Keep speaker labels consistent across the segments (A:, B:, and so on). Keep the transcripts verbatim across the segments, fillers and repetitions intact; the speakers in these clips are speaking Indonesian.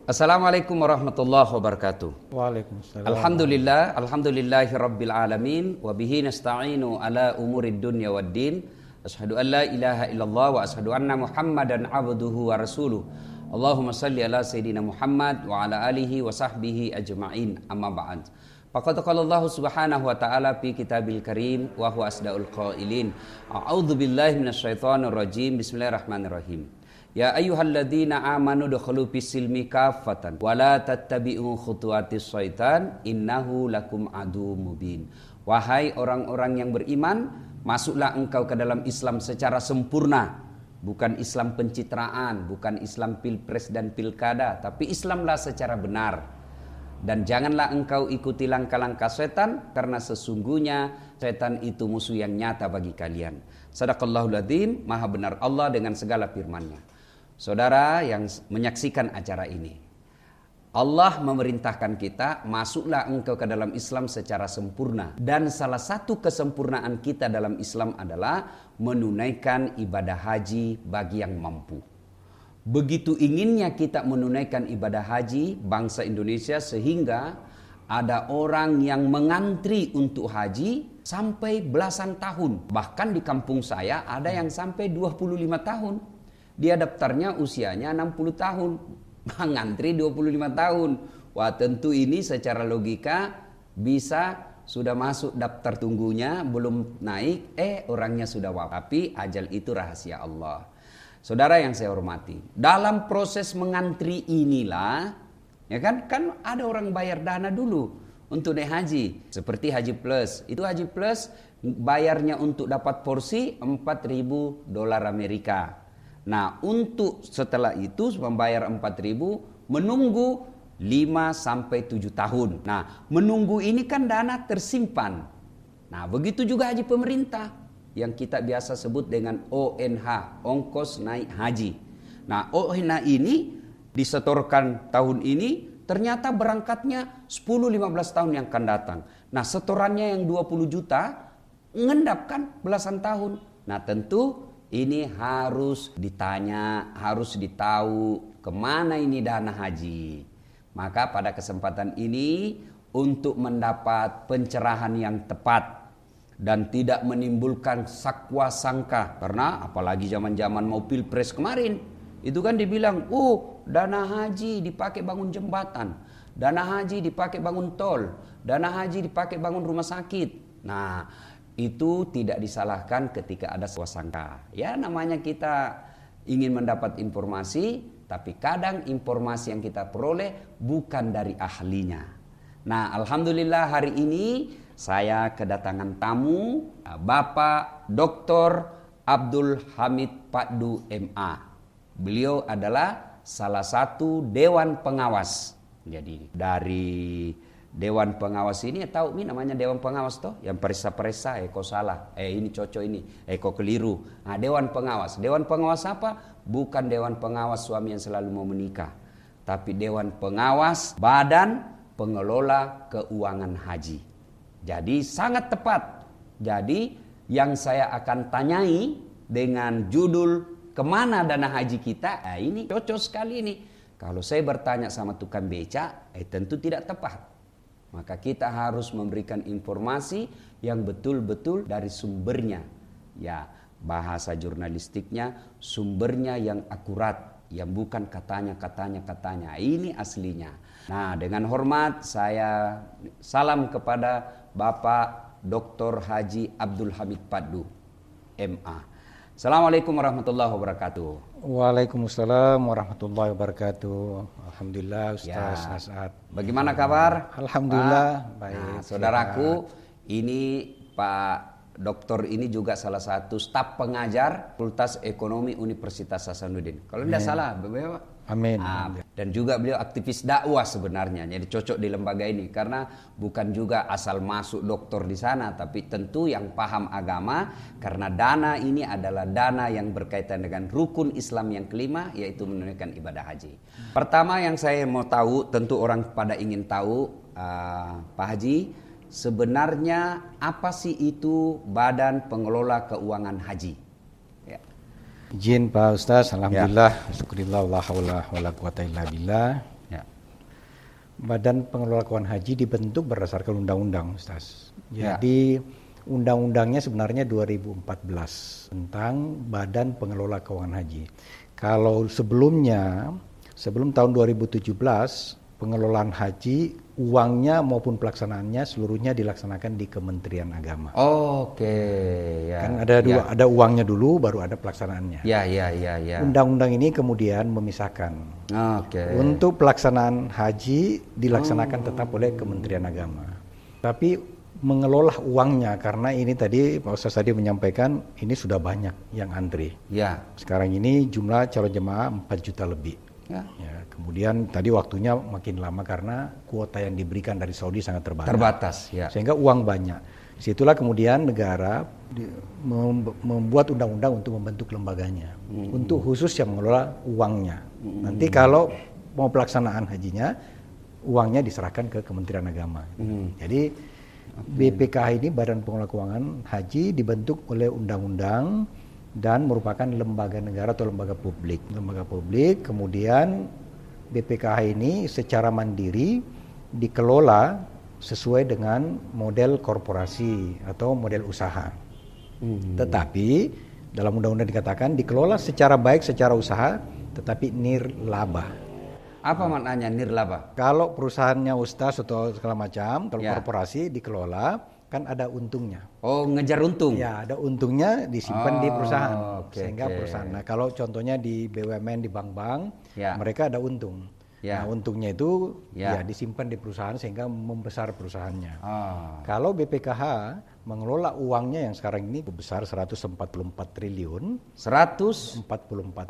A: Assalamualaikum warahmatullahi wabarakatuh.
B: Waalaikumsalam.
A: Alhamdulillah, alhamdulillahi rabbil alamin, wa bihi nasta'inu ala umurid dunya waddin. Asyhadu an la ilaha illallah wa asyhadu anna Muhammadan abduhu wa rasuluh. Allahumma salli ala sayyidina Muhammad wa ala alihi wa sahbihi ajma'in. Amma ba'd. Faqad qala Allah subhanahu wa ta'ala fi kitabil karim wa huwa asdaul qailin. A'udzu billahi minasyaitonir rajim. Bismillahirrahmanirrahim. Ya ayyuhalladzina amanu dukhulu fis-silmi kaffatan wa la tattabi'u khutuwatis syaitan innahu lakum aduwwum mubin. Wahai orang-orang yang beriman, masuklah engkau ke dalam Islam secara sempurna. Bukan Islam pencitraan, bukan Islam pilpres dan pilkada, tapi Islamlah secara benar. Dan janganlah engkau ikuti langkah-langkah setan, karena sesungguhnya setan itu musuh yang nyata bagi kalian. Shadaqallahul adzim, maha benar Allah dengan segala firman-Nya. Saudara yang menyaksikan acara ini, Allah memerintahkan kita, masuklah engkau ke dalam Islam secara sempurna. Dan salah satu kesempurnaan kita dalam Islam adalah menunaikan ibadah haji bagi yang mampu. Begitu inginnya kita menunaikan ibadah haji bangsa Indonesia, sehingga ada orang yang mengantri untuk haji sampai belasan tahun. Bahkan di kampung saya ada yang sampai dua puluh lima tahun. Dia daftarnya usianya enam puluh tahun, mengantri dua puluh lima tahun. Wah, tentu ini secara logika bisa sudah masuk daftar tunggunya, belum naik, eh orangnya sudah wafat. Tapi ajal itu rahasia Allah. Saudara yang saya hormati, dalam proses mengantri inilah, ya kan, kan ada orang bayar dana dulu untuk naik haji. Seperti Haji Plus, itu Haji Plus bayarnya untuk dapat porsi empat ribu dolar Amerika. Nah, untuk setelah itu membayar empat ribu, menunggu lima sampai tujuh tahun. Nah, menunggu ini kan dana tersimpan. Nah, begitu juga haji pemerintah yang kita biasa sebut dengan O N H, ongkos naik haji. Nah, O N H ini disetorkan tahun ini, ternyata berangkatnya sepuluh sampai lima belas tahun yang akan datang. Nah, setorannya yang dua puluh juta, ngendap kan belasan tahun. Nah, tentu ini harus ditanya, harus ditahu kemana ini dana haji. Maka pada kesempatan ini, untuk mendapat pencerahan yang tepat dan tidak menimbulkan sakwa sangka. Karena apalagi zaman-zaman mau pilpres kemarin, itu kan dibilang, oh dana haji dipakai bangun jembatan, dana haji dipakai bangun tol, dana haji dipakai bangun rumah sakit. Nah, itu tidak disalahkan ketika ada swasangka. Ya, namanya kita ingin mendapat informasi, tapi kadang informasi yang kita peroleh bukan dari ahlinya. Nah, alhamdulillah hari ini saya kedatangan tamu, Bapak Doktor Abdul Hamid Paddu M A. Beliau adalah salah satu dewan pengawas. Jadi dari Dewan pengawas ini, tahu ini namanya dewan pengawas toh, yang perisa-perisa, eh kok salah, eh ini cocok ini, eh kok keliru. Nah, dewan pengawas, dewan pengawas apa? Bukan dewan pengawas suami yang selalu mau menikah, tapi dewan pengawas badan pengelola keuangan haji. Jadi sangat tepat. Jadi yang saya akan tanyai dengan judul kemana dana haji kita, nah ini cocok sekali ini. Kalau saya bertanya sama tukang beca, eh tentu tidak tepat. Maka kita harus memberikan informasi yang betul-betul dari sumbernya. Ya, bahasa jurnalistiknya, sumbernya yang akurat, yang bukan katanya-katanya-katanya. Ini aslinya. Nah, dengan hormat saya salam kepada Bapak Doktor Haji Abdul Hamid Paddu M A. Assalamualaikum warahmatullahi wabarakatuh.
B: Waalaikumsalam warahmatullahi wabarakatuh. Alhamdulillah Ustaz
A: ya.
B: As'ad.
A: Bagaimana kabar?
B: Alhamdulillah
A: Pak?
B: baik.
A: Nah, saudaraku, ini Pak Doktor ini juga salah satu staf pengajar Fakultas Ekonomi Universitas Hasanuddin. Kalau tidak salah, beliau
B: Amin.
A: Nah, dan juga beliau aktivis dakwah sebenarnya. Jadi cocok di lembaga ini karena bukan juga asal masuk doktor di sana, tapi tentu yang paham agama, karena dana ini adalah dana yang berkaitan dengan rukun Islam yang kelima, yaitu menunaikan ibadah haji. Pertama yang saya mau tahu, tentu orang pada ingin tahu, uh, Pak Haji, sebenarnya apa sih itu Badan Pengelola Keuangan Haji?
B: Izin Pak Ustaz, alhamdulillah, syukurillah, la haula wala quwata illa billah.
A: Ya.
B: Badan Pengelola Keuangan Haji dibentuk berdasarkan undang-undang, Ustaz.
A: Ya.
B: Jadi undang-undangnya sebenarnya dua ribu empat belas tentang Badan Pengelola Keuangan Haji. Kalau sebelumnya, sebelum tahun dua ribu tujuh belas, pengelolaan haji, uangnya maupun pelaksanaannya seluruhnya dilaksanakan di Kementerian Agama.
A: Oke, ya.
B: Kan ada dua,
A: ya.
B: ada uangnya dulu, baru ada pelaksanaannya.
A: Ya, ya, ya, ya.
B: Undang-undang ini kemudian memisahkan.
A: Oke.
B: Untuk pelaksanaan haji dilaksanakan oh. tetap oleh Kementerian Agama. Tapi mengelola uangnya, karena ini tadi Pak Ustaz tadi menyampaikan ini sudah banyak yang antri.
A: Ya.
B: Sekarang ini jumlah calon jemaah empat juta lebih.
A: Ya.
B: Ya, kemudian tadi waktunya makin lama karena kuota yang diberikan dari Saudi sangat terbatas.
A: Terbatas, ya.
B: Sehingga uang banyak. Situlah kemudian negara di, mem, membuat undang-undang untuk membentuk lembaganya, hmm. untuk khusus yang mengelola uangnya. Hmm. Nanti kalau mau pelaksanaan hajinya, uangnya diserahkan ke Kementerian Agama. Hmm. Jadi B P K H ini, Badan Pengelola Keuangan Haji, dibentuk oleh undang-undang dan merupakan lembaga negara atau lembaga publik. Lembaga publik, kemudian B P K H ini secara mandiri dikelola sesuai dengan model korporasi atau model usaha. Hmm. Tetapi dalam undang-undang dikatakan dikelola secara baik secara usaha, tetapi nirlaba.
A: Apa maknanya nirlaba?
B: Kalau perusahaannya Ustaz atau segala macam, kalau
A: ya.
B: korporasi dikelola, kan ada untungnya.
A: Oh, ngejar untung?
B: Ya, ada untungnya disimpan oh, di perusahaan.
A: Okay,
B: sehingga
A: okay.
B: perusahaan. Nah, kalau contohnya di B U M N, di bank-bank, ya. mereka ada untung. Ya. Nah, untungnya itu ya. ya disimpan di perusahaan sehingga membesar perusahaannya. Oh. Kalau B P K H mengelola uangnya yang sekarang ini besar seratus empat puluh empat triliun.
A: seratus
B: empat puluh empat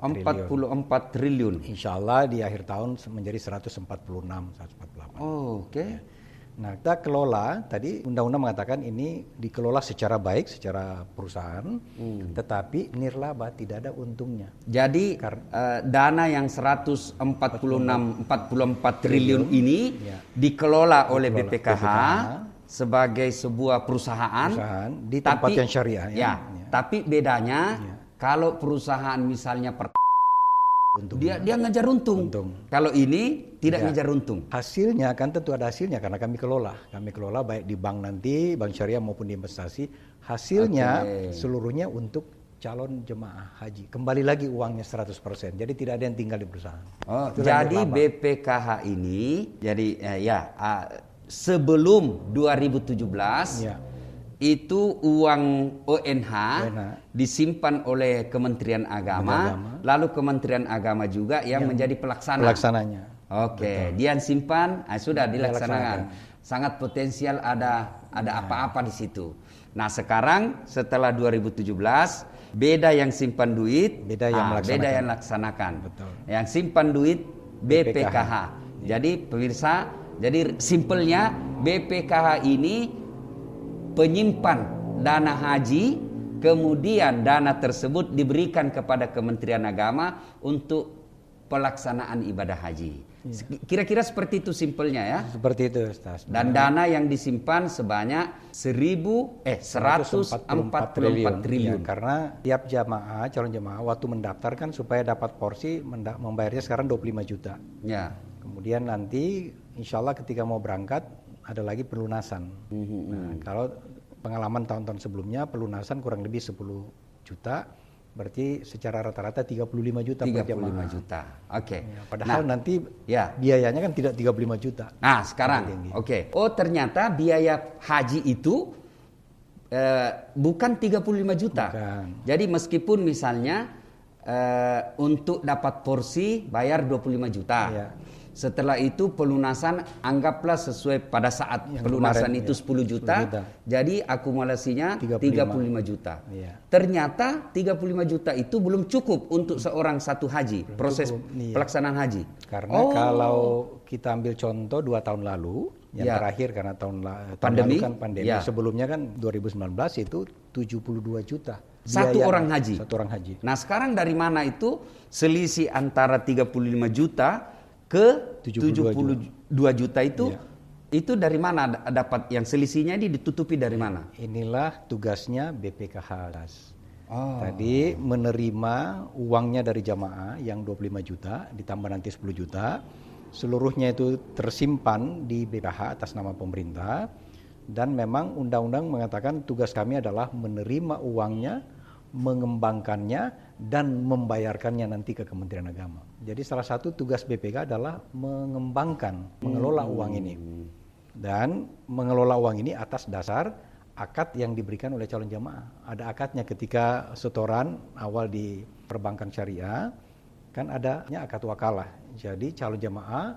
A: triliun.
B: Insya Allah di akhir tahun menjadi seratus empat puluh enam, seratus empat puluh delapan.
A: Oh, oke. Okay.
B: Ya. Nah, kita kelola, tadi undang-undang mengatakan ini dikelola secara baik, secara perusahaan, hmm. tetapi nirlaba, tidak ada untungnya.
A: Jadi Kar- uh, dana yang seratus empat puluh enam, empat puluh empat triliun ini ya. dikelola oleh dikelola B P K H, B P K H sebagai sebuah perusahaan,
B: perusahaan di tempat
A: tapi,
B: yang syariah. Ya,
A: ya, ya. Tapi bedanya
B: ya.
A: kalau perusahaan misalnya per
B: Untung.
A: Dia dia ngejar untung.
B: untung.
A: Kalau ini tidak
B: ya.
A: ngejar untung.
B: Hasilnya kan tentu ada hasilnya karena kami kelola. Kami kelola baik di bank nanti, bank syariah maupun di investasi. Hasilnya okay. seluruhnya untuk calon jemaah haji. Kembali lagi uangnya seratus persen. Jadi tidak ada yang tinggal di perusahaan.
A: Oh, jadi B P K H ini jadi eh, ya uh, sebelum dua ribu tujuh belas ya. itu uang O N H disimpan oleh Kementerian Agama, Agama, lalu Kementerian Agama juga yang, yang menjadi pelaksana.
B: Pelaksananya.
A: Oke, okay. dia simpan, ah, sudah dilaksanakan. Sangat potensial ada ada ya. apa-apa di situ. Nah, sekarang setelah dua ribu tujuh belas, beda yang simpan duit,
B: beda yang
A: ah,
B: melaksanakan.
A: Beda yang laksanakan.
B: Betul.
A: Yang simpan duit B P K H. B P K H. Ya. Jadi pemirsa, jadi simpelnya B P K H ini penyimpan dana haji, kemudian dana tersebut diberikan kepada Kementerian Agama untuk pelaksanaan ibadah haji. Ya. Kira-kira seperti itu simpelnya ya.
B: Seperti itu, Ustaz.
A: Dan dana yang disimpan sebanyak seribu eh seratus empat puluh empat triliun.
B: Ya, karena tiap jamaah, calon jamaah waktu mendaftarkan supaya dapat porsi menda- membayarnya sekarang dua puluh lima juta.
A: Ya.
B: Kemudian nanti insya Allah ketika mau berangkat ada lagi pelunasan. Mm-hmm. Nah, kalau pengalaman tahun-tahun sebelumnya pelunasan kurang lebih sepuluh juta, berarti secara rata-rata tiga puluh lima juta per jamaah.
A: tiga puluh lima juta. Oke. Okay.
B: Ya, padahal nah, nanti
A: ya.
B: biayanya kan tidak tiga puluh lima juta.
A: Nah, sekarang oke. Okay. Oh, ternyata biaya haji itu eh, bukan tiga puluh lima juta.
B: Bukan.
A: Jadi meskipun misalnya eh, untuk dapat porsi bayar dua puluh lima juta. Ya. Setelah itu pelunasan anggaplah sesuai pada saat yang pelunasan kemarin, itu ya, sepuluh juta, sepuluh juta. Jadi akumulasinya tiga puluh lima juta. Ya. Ternyata tiga puluh lima juta itu belum cukup untuk seorang satu haji, belum proses cukup, iya. pelaksanaan haji.
B: Karena oh. kalau kita ambil contoh dua tahun lalu, yang ya. terakhir karena tahun, tahun
A: pandemi
B: lalu kan pandemi, ya. sebelumnya kan dua ribu sembilan belas itu tujuh puluh dua juta.
A: Satu
B: biaya,
A: orang haji.
B: Satu orang haji.
A: Nah, sekarang dari mana itu selisih antara tiga puluh lima juta ke tujuh puluh dua juta itu, iya. itu dari mana dapat yang selisihnya ini ditutupi dari mana?
B: Inilah tugasnya B P K H.
A: Oh.
B: Tadi menerima uangnya dari jamaah yang dua puluh lima juta ditambah nanti sepuluh juta, seluruhnya itu tersimpan di B P K H atas nama pemerintah, dan memang undang-undang mengatakan tugas kami adalah menerima uangnya, mengembangkannya, dan membayarkannya nanti ke Kementerian Agama. Jadi salah satu tugas B P K H adalah mengembangkan, mengelola uang ini. Dan mengelola uang ini atas dasar akad yang diberikan oleh calon jamaah. Ada akadnya ketika setoran awal di perbankan syariah, kan adanya akad wakalah. Jadi calon jamaah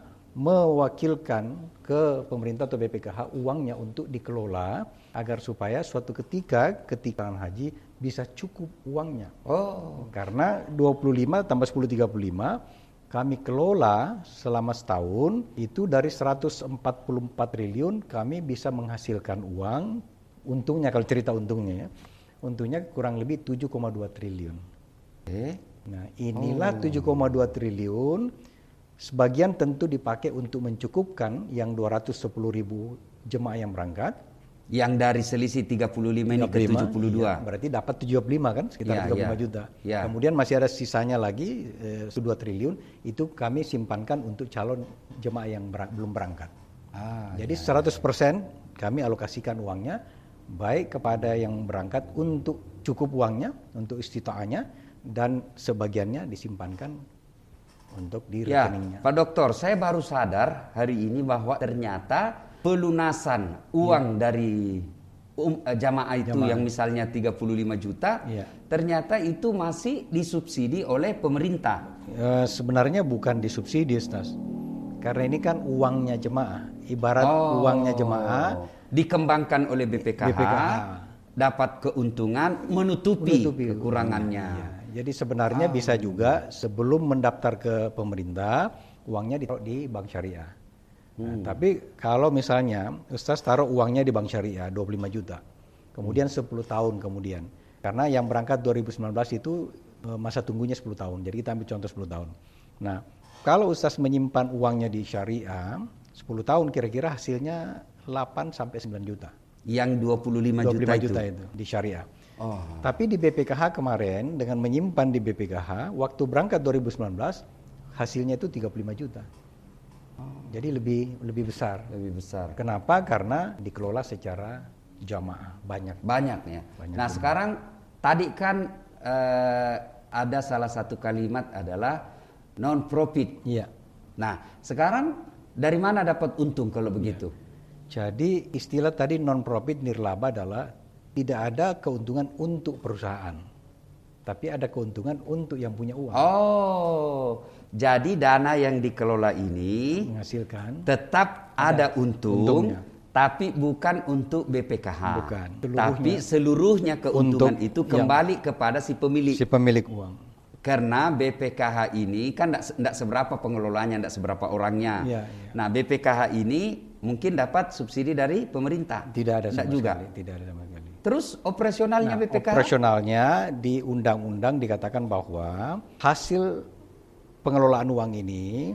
B: mewakilkan ke pemerintah atau B P K H uangnya untuk dikelola agar supaya suatu ketika ketika haji bisa cukup uangnya.
A: Oh,
B: Karena dua puluh lima tambah sepuluh tiga puluh lima kami kelola selama setahun, itu dari seratus empat puluh empat triliun kami bisa menghasilkan uang. Untungnya, kalau cerita untungnya ya, untungnya kurang lebih tujuh koma dua triliun.
A: eh,
B: Nah, inilah
A: Oh.
B: tujuh koma dua triliun, sebagian tentu dipakai untuk mencukupkan yang dua ratus sepuluh ribu jemaah yang berangkat.
A: yang dari selisih tiga puluh lima ini ke
B: tiga puluh lima,
A: tujuh puluh dua.
B: iya, berarti dapat tujuh puluh lima kan, sekitar
A: Ya,
B: tiga puluh lima
A: ya.
B: juta.
A: Ya.
B: Kemudian masih ada sisanya lagi eh, dua triliun, itu kami simpankan untuk calon jemaah yang berang- belum berangkat.
A: Ah,
B: Jadi seratus persen kami alokasikan uangnya baik kepada yang berangkat untuk cukup uangnya, untuk istitaahnya, dan sebagiannya disimpankan untuk di
A: ya,
B: rekeningnya.
A: Pak Dokter, saya baru sadar hari ini bahwa ternyata pelunasan uang dari um, eh, jamaah itu
B: Jamaah.
A: yang misalnya tiga puluh lima juta,
B: Iya.
A: ternyata itu masih disubsidi oleh pemerintah.
B: Eh, sebenarnya bukan disubsidi, Ustaz. Karena ini kan uangnya jemaah, ibarat
A: Oh,
B: uangnya jemaah
A: dikembangkan oleh B P K H,
B: B P K H.
A: dapat keuntungan menutupi,
B: menutupi
A: kekurangannya.
B: Iya. Jadi sebenarnya bisa juga sebelum mendaftar ke pemerintah, uangnya ditaruh di bank syariah. Nah, tapi kalau misalnya Ustaz taruh uangnya di bank syariah dua puluh lima juta, kemudian sepuluh tahun kemudian, karena yang berangkat dua ribu sembilan belas itu eh, masa tunggunya sepuluh tahun, jadi kita ambil contoh sepuluh tahun. Nah, kalau Ustaz menyimpan uangnya di syariah sepuluh tahun, kira-kira hasilnya delapan sampai sembilan juta.
A: Yang dua puluh lima
B: dua puluh
A: juta,
B: lima
A: itu.
B: juta itu di syariah.
A: Oh.
B: Tapi di B P K H kemarin, dengan menyimpan di B P K H, waktu berangkat dua ribu sembilan belas, hasilnya itu tiga puluh lima juta. Jadi lebih lebih besar.
A: Lebih besar.
B: Kenapa? Karena dikelola secara jamaah, banyak.
A: Banyak ya.
B: Banyak
A: Nah
B: benar.
A: sekarang tadi kan eh, ada salah satu kalimat adalah non profit.
B: Iya.
A: Nah sekarang dari mana dapat untung kalau begitu?
B: Jadi istilah tadi non profit nirlaba adalah tidak ada keuntungan untuk perusahaan, tapi ada keuntungan untuk yang punya uang.
A: Oh, jadi dana yang dikelola ini
B: Menghasilkan.
A: tetap ada, untung,
B: untungnya.
A: tapi bukan untuk B P K H.
B: Bukan.
A: Tapi seluruhnya keuntungan
B: Untuk
A: itu
B: yang-
A: kembali kepada si pemilik.
B: Si pemilik uang.
A: Karena B P K H ini kan tidak seberapa pengelolanya, tidak seberapa orangnya.
B: Iya, iya.
A: Nah B P K H ini mungkin dapat subsidi dari pemerintah.
B: Tidak ada
A: Nggak
B: sama
A: juga.
B: sekali. Tidak ada sama sekali.
A: Terus operasionalnya
B: Nah,
A: B P K H?
B: operasionalnya di undang-undang dikatakan bahwa hasil pengelolaan uang ini,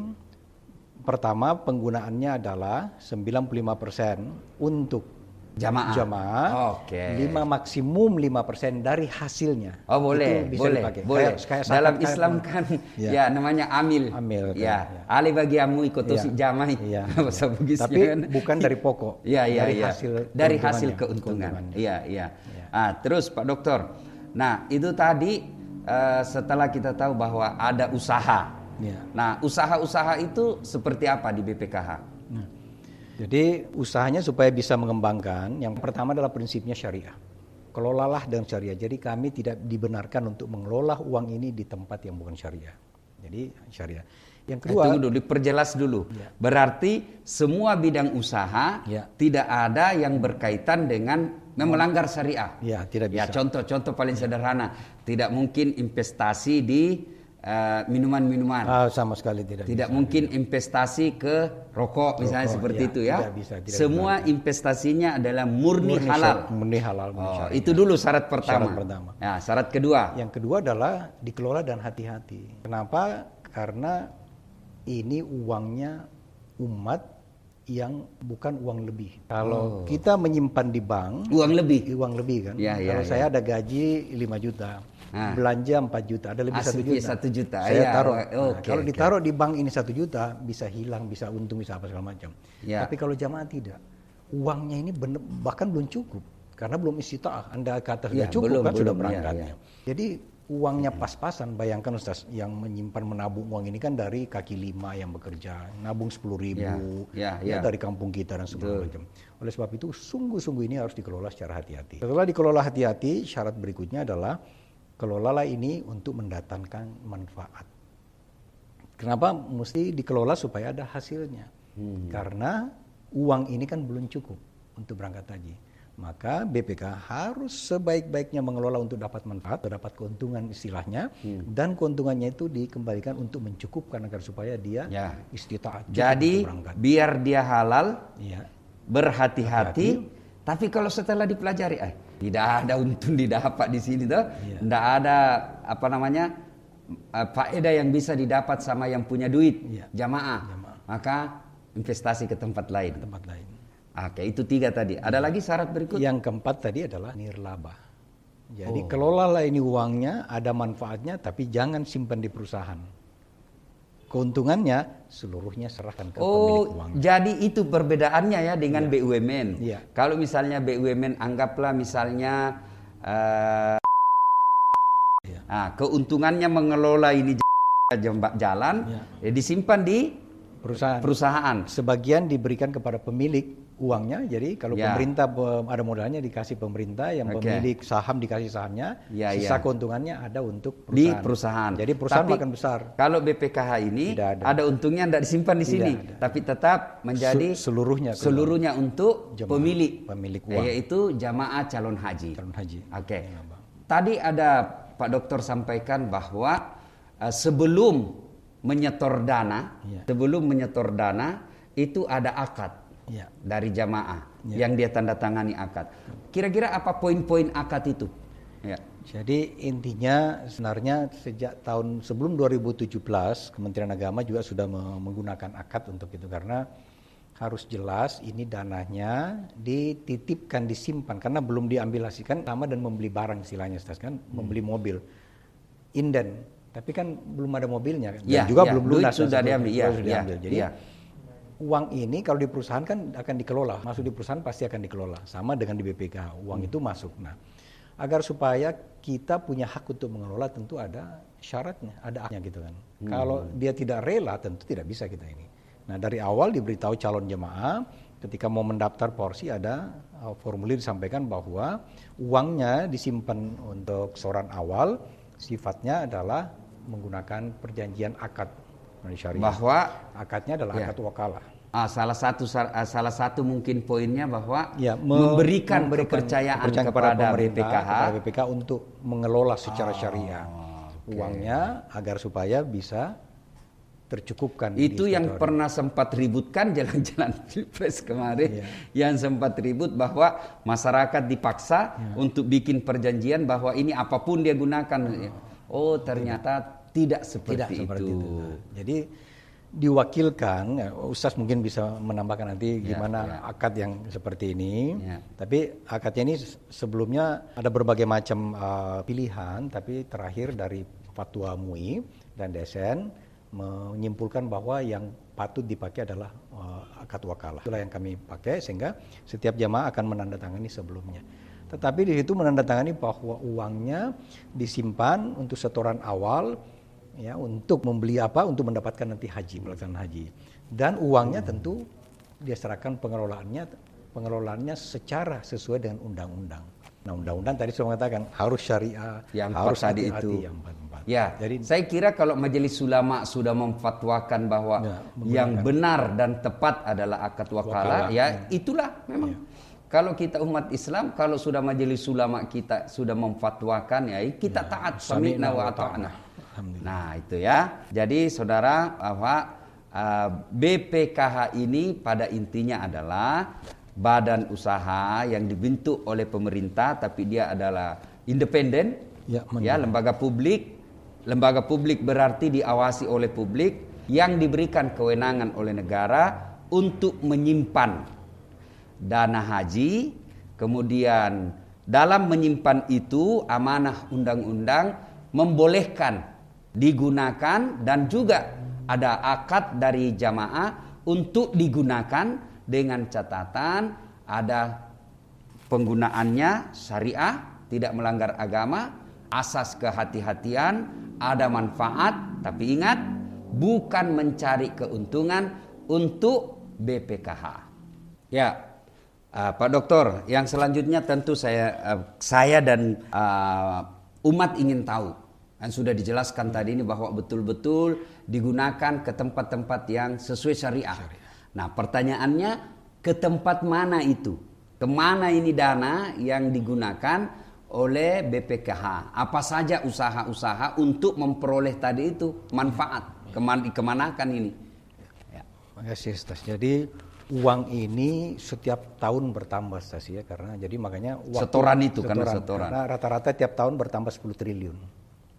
B: pertama penggunaannya adalah sembilan puluh lima persen untuk
A: Jamaah.
B: jamaah,
A: Oke.
B: lima maksimum lima persen dari hasilnya.
A: Oh boleh,
B: Itu bisa
A: boleh,
B: dipakai.
A: boleh.
B: Kayak- kayak
A: Dalam
B: zakat,
A: Islam
B: kayak-
A: kan
B: Ya.
A: ya namanya amil.
B: Amil, kan,
A: Ya,
B: ya.
A: ali bagiamu ikotosi
B: Iya,
A: jamai.
B: iya,
A: Bahasa
B: iya.
A: Bugisnya
B: Tapi
A: kan.
B: bukan dari pokok.
A: Iya, iya,
B: dari
A: iya.
B: hasil
A: dari hasil
B: keuntungannya,
A: keuntungan.
B: keuntungannya.
A: Iya, iya.
B: Iya.
A: Ah, terus Pak Dokter. Nah, itu tadi eh, setelah kita tahu bahwa ada usaha.
B: Iya.
A: Nah, usaha-usaha itu seperti apa di B P K H?
B: Nah, jadi usahanya supaya bisa mengembangkan, yang pertama adalah prinsipnya syariah. Kelolalah dengan syariah. Jadi kami tidak dibenarkan untuk mengelola uang ini di tempat yang bukan syariah. Jadi syariah. Yang
A: Eh,
B: kedua,
A: tunggu dulu, diperjelas dulu.
B: Ya.
A: Berarti semua bidang usaha
B: Ya.
A: tidak ada yang berkaitan dengan melanggar syariah.
B: ya tidak
A: Ya
B: bisa.
A: contoh-contoh paling sederhana, tidak mungkin investasi di eh, minuman-minuman,
B: Ah, sama sekali tidak.
A: tidak
B: bisa.
A: mungkin investasi ke rokok misalnya
B: Rokok,
A: seperti
B: ya,
A: itu ya.
B: tidak bisa, tidak
A: Semua investasinya adalah murni,
B: Murni
A: halal.
B: syar- Murni halal. murni
A: Oh,
B: syariah.
A: itu dulu syarat pertama.
B: Syarat pertama.
A: Ya, syarat kedua.
B: Yang kedua adalah dikelola dan hati-hati. Kenapa? Karena ini uangnya umat yang bukan uang lebih. Kalau kita menyimpan di bank,
A: Uang lebih.
B: uang lebih kan.
A: Ya, ya,
B: Kalau
A: ya.
B: saya ada gaji lima juta,
A: Ah.
B: belanja empat juta, ada lebih
A: A C
B: satu
A: P
B: juta.
A: satu juta.
B: Saya
A: Ya,
B: taruh.
A: oh,
B: Nah,
A: oke,
B: kalau
A: oke.
B: ditaruh di bank ini satu juta, bisa hilang, bisa untung, bisa apa segala macam.
A: Ya.
B: Tapi kalau jamaah tidak, uangnya ini bener, bahkan belum cukup. Karena belum istita'ah. Anda kata sudah
A: Ya,
B: cukup
A: belum,
B: kan sudah
A: belum,
B: berangkatnya.
A: ya,
B: Jadi uangnya pas-pasan, bayangkan Ustaz, yang menyimpan menabung uang ini kan dari kaki lima yang bekerja, nabung sepuluh ribu,
A: Ya,
B: ya,
A: ya, ya.
B: dari kampung kita dan segala
A: Betul.
B: macam. Oleh sebab itu sungguh-sungguh ini harus dikelola secara hati-hati. Setelah dikelola hati-hati, syarat berikutnya adalah kelolalah ini untuk mendatangkan manfaat. Kenapa mesti dikelola supaya ada hasilnya? Hmm. Karena uang ini kan belum cukup untuk berangkat haji. Maka B P K harus sebaik-baiknya mengelola untuk dapat manfaat, dapat keuntungan istilahnya, hmm. dan keuntungannya itu dikembalikan untuk mencukupkan agar supaya dia
A: ya.
B: istita'ah.
A: Jadi biar dia halal,
B: ya.
A: berhati-hati. Tapi kalau setelah dipelajari, eh, tidak ada untung didapat di sini tuh, ya. Tidak ada apa namanya faedah yang bisa didapat sama yang punya duit, ya. jamaah. jamaah. Maka investasi ke tempat lain.
B: Ke tempat lain.
A: Oke, itu tiga tadi. Ada lagi syarat berikut?
B: Yang keempat tadi adalah nirlaba. Jadi oh. kelolalah ini uangnya, ada manfaatnya, tapi jangan simpan di perusahaan. Keuntungannya seluruhnya serahkan ke
A: oh,
B: pemilik uangnya.
A: Jadi itu perbedaannya ya dengan ya. B U M N.
B: Ya.
A: Kalau misalnya B U M N anggaplah misalnya uh, ya. nah, keuntungannya mengelola ini jalan, ya. Ya, disimpan di perusahaan. perusahaan.
B: Sebagian diberikan kepada pemilik uangnya. Jadi kalau ya. pemerintah ada modalnya dikasih pemerintah, yang okay. pemilik saham dikasih sahamnya, ya, sisa ya. keuntungannya ada untuk perusahaan.
A: Di perusahaan.
B: Jadi perusahaan
A: tapi,
B: makan besar.
A: Kalau B P K H ini ada. ada untungnya tidak disimpan di tidak sini, ada. Tapi tetap menjadi
B: seluruhnya
A: seluruhnya untuk
B: jemaah,
A: pemilik,
B: pemilik uang.
A: Yaitu jamaah calon haji.
B: Calon haji.
A: Oke. Okay. Ya, tadi ada Pak Dokter sampaikan bahwa uh, sebelum menyetor dana, ya. sebelum menyetor dana itu ada akad. Ya. Dari jamaah ya. Yang dia tanda tangani akad. Kira-kira apa poin-poin akad itu? Ya.
B: Jadi intinya sebenarnya sejak tahun sebelum dua ribu tujuh belas Kementerian Agama juga sudah menggunakan akad untuk itu, karena harus jelas ini dananya dititipkan, disimpan, karena belum diambil hasilkan sama dan membeli barang istilahnya, kan hmm. membeli mobil inden, tapi kan belum ada mobilnya kan?
A: Ya,
B: dan juga
A: ya.
B: belum lunas
A: sudah diambil, ya,
B: sudah
A: ya,
B: diambil. Jadi
A: ya.
B: uang ini kalau di perusahaan kan akan dikelola, masuk di perusahaan pasti akan dikelola, sama dengan di B P K, uang hmm. itu masuk. Nah, agar supaya kita punya hak untuk mengelola tentu ada syaratnya, ada haknya gitu kan. Hmm. Kalau dia tidak rela tentu tidak bisa kita ini. Nah, dari awal diberitahu calon jemaah ketika mau mendaftar porsi ada uh, formulir disampaikan bahwa uangnya disimpan untuk setoran awal, sifatnya adalah menggunakan perjanjian akad. Syariah.
A: Bahwa
B: akadnya adalah
A: ya.
B: akad wakalah.
A: Ah, salah satu salah satu mungkin poinnya bahwa
B: ya, me-
A: memberikan,
B: memberikan
A: kepercayaan,
B: kepercayaan
A: kepada,
B: kepada
A: B P K H,
B: kepada B P K untuk mengelola secara
A: oh,
B: syariah
A: okay.
B: uangnya agar supaya bisa tercukupkan.
A: Itu yang pernah sempat ributkan jalan-jalan Pilpres kemarin, ya. Yang sempat ribut bahwa masyarakat dipaksa ya. Untuk bikin perjanjian bahwa ini apapun dia gunakan. Oh, ternyata tidak seperti,
B: tidak
A: itu.
B: seperti itu. Jadi diwakilkan, ya, Ustaz mungkin bisa menambahkan nanti gimana ya, ya. akad yang seperti ini. Ya. Tapi akadnya ini sebelumnya ada berbagai macam uh, pilihan, tapi terakhir dari Fatwa M U I dan D S N menyimpulkan bahwa yang patut dipakai adalah uh, akad wakalah. Itulah yang kami pakai sehingga setiap jamaah akan menandatangani sebelumnya. Tetapi di situ menandatangani bahwa uangnya disimpan untuk setoran awal, ya, untuk membeli apa, untuk mendapatkan nanti haji, pelaksanaan haji, dan uangnya hmm. tentu dia serahkan pengelolaannya pengelolaannya secara sesuai dengan undang-undang. Nah, undang-undang tadi sudah mengatakan harus syariah,
A: yang
B: harus
A: tadi
B: hati-hati,
A: itu.
B: Yang empat-empat.
A: Ya,
B: jadi
A: saya kira kalau majelis ulama sudah memfatwakan bahwa ya, yang benar dan tepat adalah akad wakalah, ya, ya itulah memang. Ya. Kalau kita umat Islam, kalau sudah majelis ulama kita sudah memfatwakan, ya kita ya, taat, sami'na wa ata'na. Nah, itu ya. Jadi saudara, bahwa uh, B P K H ini pada intinya adalah badan usaha yang dibentuk oleh pemerintah, tapi dia adalah independen, ya, ya, lembaga publik. Lembaga publik berarti diawasi oleh publik, yang diberikan kewenangan oleh negara untuk menyimpan dana haji. Kemudian dalam menyimpan itu amanah undang-undang membolehkan digunakan dan juga ada akad dari jamaah untuk digunakan dengan catatan ada penggunaannya syariah, tidak melanggar agama, asas kehati-hatian, ada manfaat, tapi ingat bukan mencari keuntungan untuk B P K H. Ya, uh, Pak Doktor, yang selanjutnya tentu saya uh, saya dan uh, umat ingin tahu. Dan sudah dijelaskan tadi ini bahwa betul-betul digunakan ke tempat-tempat yang sesuai syariah. Nah, pertanyaannya ke tempat mana itu? Kemana ini dana yang digunakan oleh B P K H? Apa saja usaha-usaha untuk memperoleh tadi itu manfaat? Kemana dikemanakan ini?
B: Ya. Terima kasih, Stas. Jadi uang ini setiap tahun bertambah, Stas, ya, karena jadi makanya waktu,
A: setoran itu
B: setoran,
A: karena setoran.
B: Karena rata-rata tiap tahun bertambah sepuluh triliun.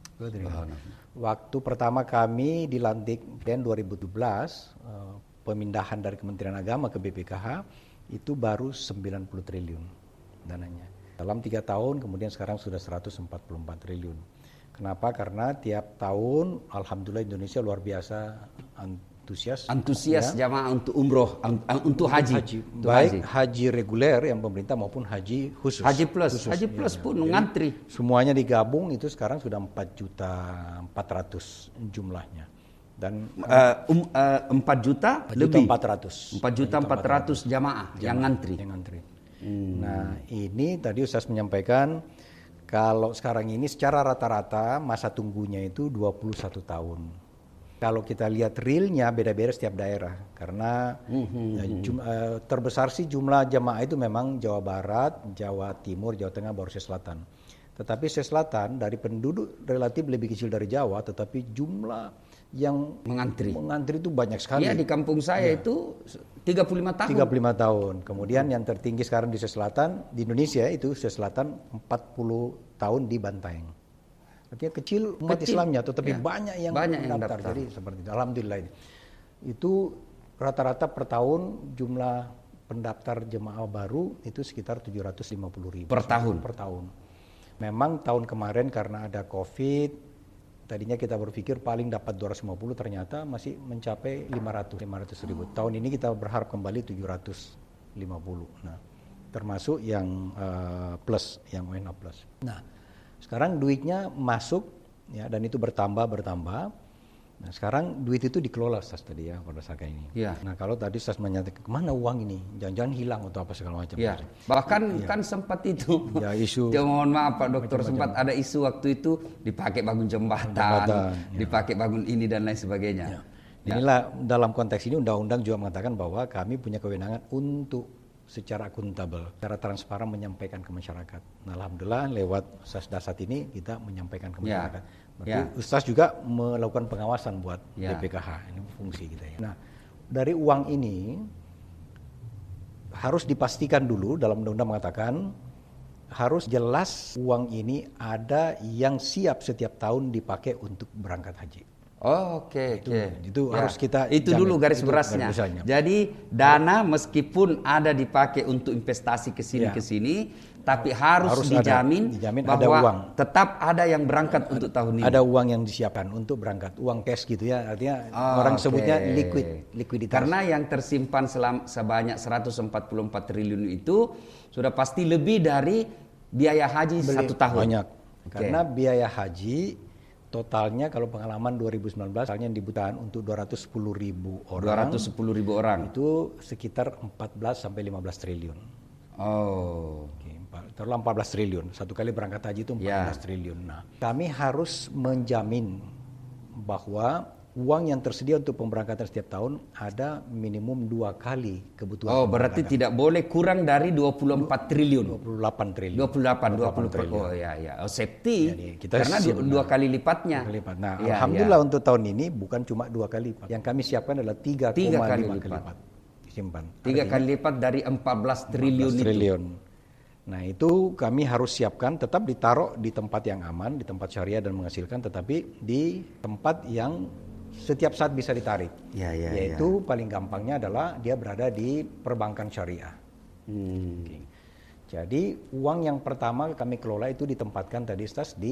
B: Waktu pertama kami dilantik tahun dua ribu tujuh belas, pemindahan dari Kementerian Agama ke B P K H itu baru sembilan puluh triliun dananya. Dalam tiga tahun kemudian sekarang sudah seratus empat puluh empat triliun. Kenapa? Karena tiap tahun alhamdulillah Indonesia luar biasa antusias.
A: Antusias ya, jamaah untuk umroh, un, un, untuk haji. haji. Untuk
B: Baik haji. haji reguler yang pemerintah maupun haji khusus.
A: Haji plus,
B: khusus,
A: haji plus
B: ya,
A: pun
B: ya.
A: ngantri.
B: Semuanya digabung itu sekarang sudah empat juta empat ratus jumlahnya. Dan
A: uh, um, uh, empat juta lebih
B: empat ratus
A: empat juta empat ratus jamaah yang ngantri.
B: Yang ngantri. Hmm. Nah, ini tadi Ustaz menyampaikan kalau sekarang ini secara rata-rata masa tunggunya itu dua puluh satu tahun. Kalau kita lihat realnya beda-beda setiap daerah karena mm-hmm. ya, jum, uh, terbesar sih jumlah jamaah itu memang Jawa Barat, Jawa Timur, Jawa Tengah, baru Sulawesi Selatan. Tetapi Sulawesi Selatan dari penduduk relatif lebih kecil dari Jawa, tetapi jumlah yang
A: mengantri
B: mengantri itu banyak sekali.
A: Iya, di kampung saya ya. Itu tiga puluh lima tahun.
B: tiga puluh lima tahun. Kemudian yang tertinggi sekarang di Sulawesi Selatan di Indonesia itu Sulawesi Selatan empat puluh tahun di Bantaeng. Artinya kecil umat kecil. Islamnya, tetapi ya. banyak yang
A: banyak
B: mendaftar.
A: Yang daftar.
B: Jadi seperti itu. Alhamdulillah ini. Itu rata-rata per tahun jumlah pendaftar jemaah baru itu sekitar tujuh ratus lima puluh ribu
A: per tahun.
B: Per tahun. Memang tahun kemarin karena ada Covid, tadinya kita berpikir paling dapat dua ratus lima puluh, ternyata masih mencapai lima ratus ribu. Tahun ini kita berharap kembali tujuh ratus lima puluh. Nah, termasuk yang uh, plus, yang O N A plus. Nah, sekarang duitnya masuk ya dan itu bertambah bertambah. Nah, sekarang duit itu dikelola Ustaz tadi ya pada saat ini.
A: Ya.
B: Nah, kalau tadi Ustaz menyatakan kemana uang ini? Jangan-jangan hilang atau apa segala macam.
A: Ya. Bahkan ya. kan sempat itu.
B: Ya, isu.
A: Ya, mohon maaf Pak Dokter, sempat ada isu waktu itu dipakai bangun jembatan, jembatan ya. dipakai bangun ini dan lain sebagainya.
B: Ya. Inilah ya. dalam konteks ini undang-undang juga mengatakan bahwa kami punya kewenangan untuk secara akuntabel, secara transparan menyampaikan ke masyarakat. Nah, alhamdulillah lewat Ustaz Dasat ini kita menyampaikan ke masyarakat. Ya. Berarti ya. Ustaz juga melakukan pengawasan buat ya. B P K H, ini fungsi kita ya. Nah, dari uang ini harus dipastikan dulu, dalam undang-undang mengatakan harus jelas uang ini ada yang siap setiap tahun dipakai untuk berangkat haji.
A: Oh, oke, okay, oke. Okay.
B: Itu ya. harus kita
A: itu
B: jamin.
A: dulu garis
B: itu
A: berasnya. Garis Jadi dana meskipun ada dipakai untuk investasi ke sini ya. ke sini, tapi harus, harus dijamin, ada, dijamin bahwa ada uang. Tetap ada yang berangkat ada, untuk tahun ini.
B: Ada uang yang disiapkan untuk berangkat, uang cash gitu ya. Artinya oh, orang okay. sebutnya liquid, likuiditas.
A: Karena yang tersimpan selam, sebanyak seratus empat puluh empat triliun itu sudah pasti lebih dari biaya haji Beli, satu tahun.
B: Banyak. Okay. Karena biaya haji totalnya kalau pengalaman dua ribu sembilan belas totalnya yang dibutuhkan untuk dua ratus sepuluh ribu orang.
A: dua ratus sepuluh ribu orang.
B: Itu sekitar empat belas sampai lima belas triliun.
A: Oh.
B: Oke, terlalu empat belas triliun. Satu kali berangkat haji itu empat belas yeah. triliun. Nah, kami harus menjamin bahwa uang yang tersedia untuk pemberangkatan setiap tahun ada minimum dua kali kebutuhan.
A: Oh, berarti tidak boleh kurang dari dua puluh empat triliun.
B: dua puluh delapan triliun.
A: dua puluh delapan, dua puluh triliun. Oh ya ya. Oh, safety. Jadi, kita karena siap, dua, dua kali lipatnya. Dua kali lipat.
B: Nah, ya, alhamdulillah ya. untuk tahun ini bukan cuma dua kali lipat. Yang kami siapkan adalah tiga koma lima kali lipat. lipat. Simpan.
A: Tiga kali lipat dari empat belas triliun itu.
B: Triliun. Nah, itu kami harus siapkan tetap ditaruh di tempat yang aman, di tempat syariah dan menghasilkan, tetapi di tempat yang setiap saat bisa ditarik,
A: ya, ya,
B: yaitu
A: ya.
B: paling gampangnya adalah dia berada di perbankan syariah. Hmm. Okay. Jadi uang yang pertama kami kelola itu ditempatkan tadi Ustaz di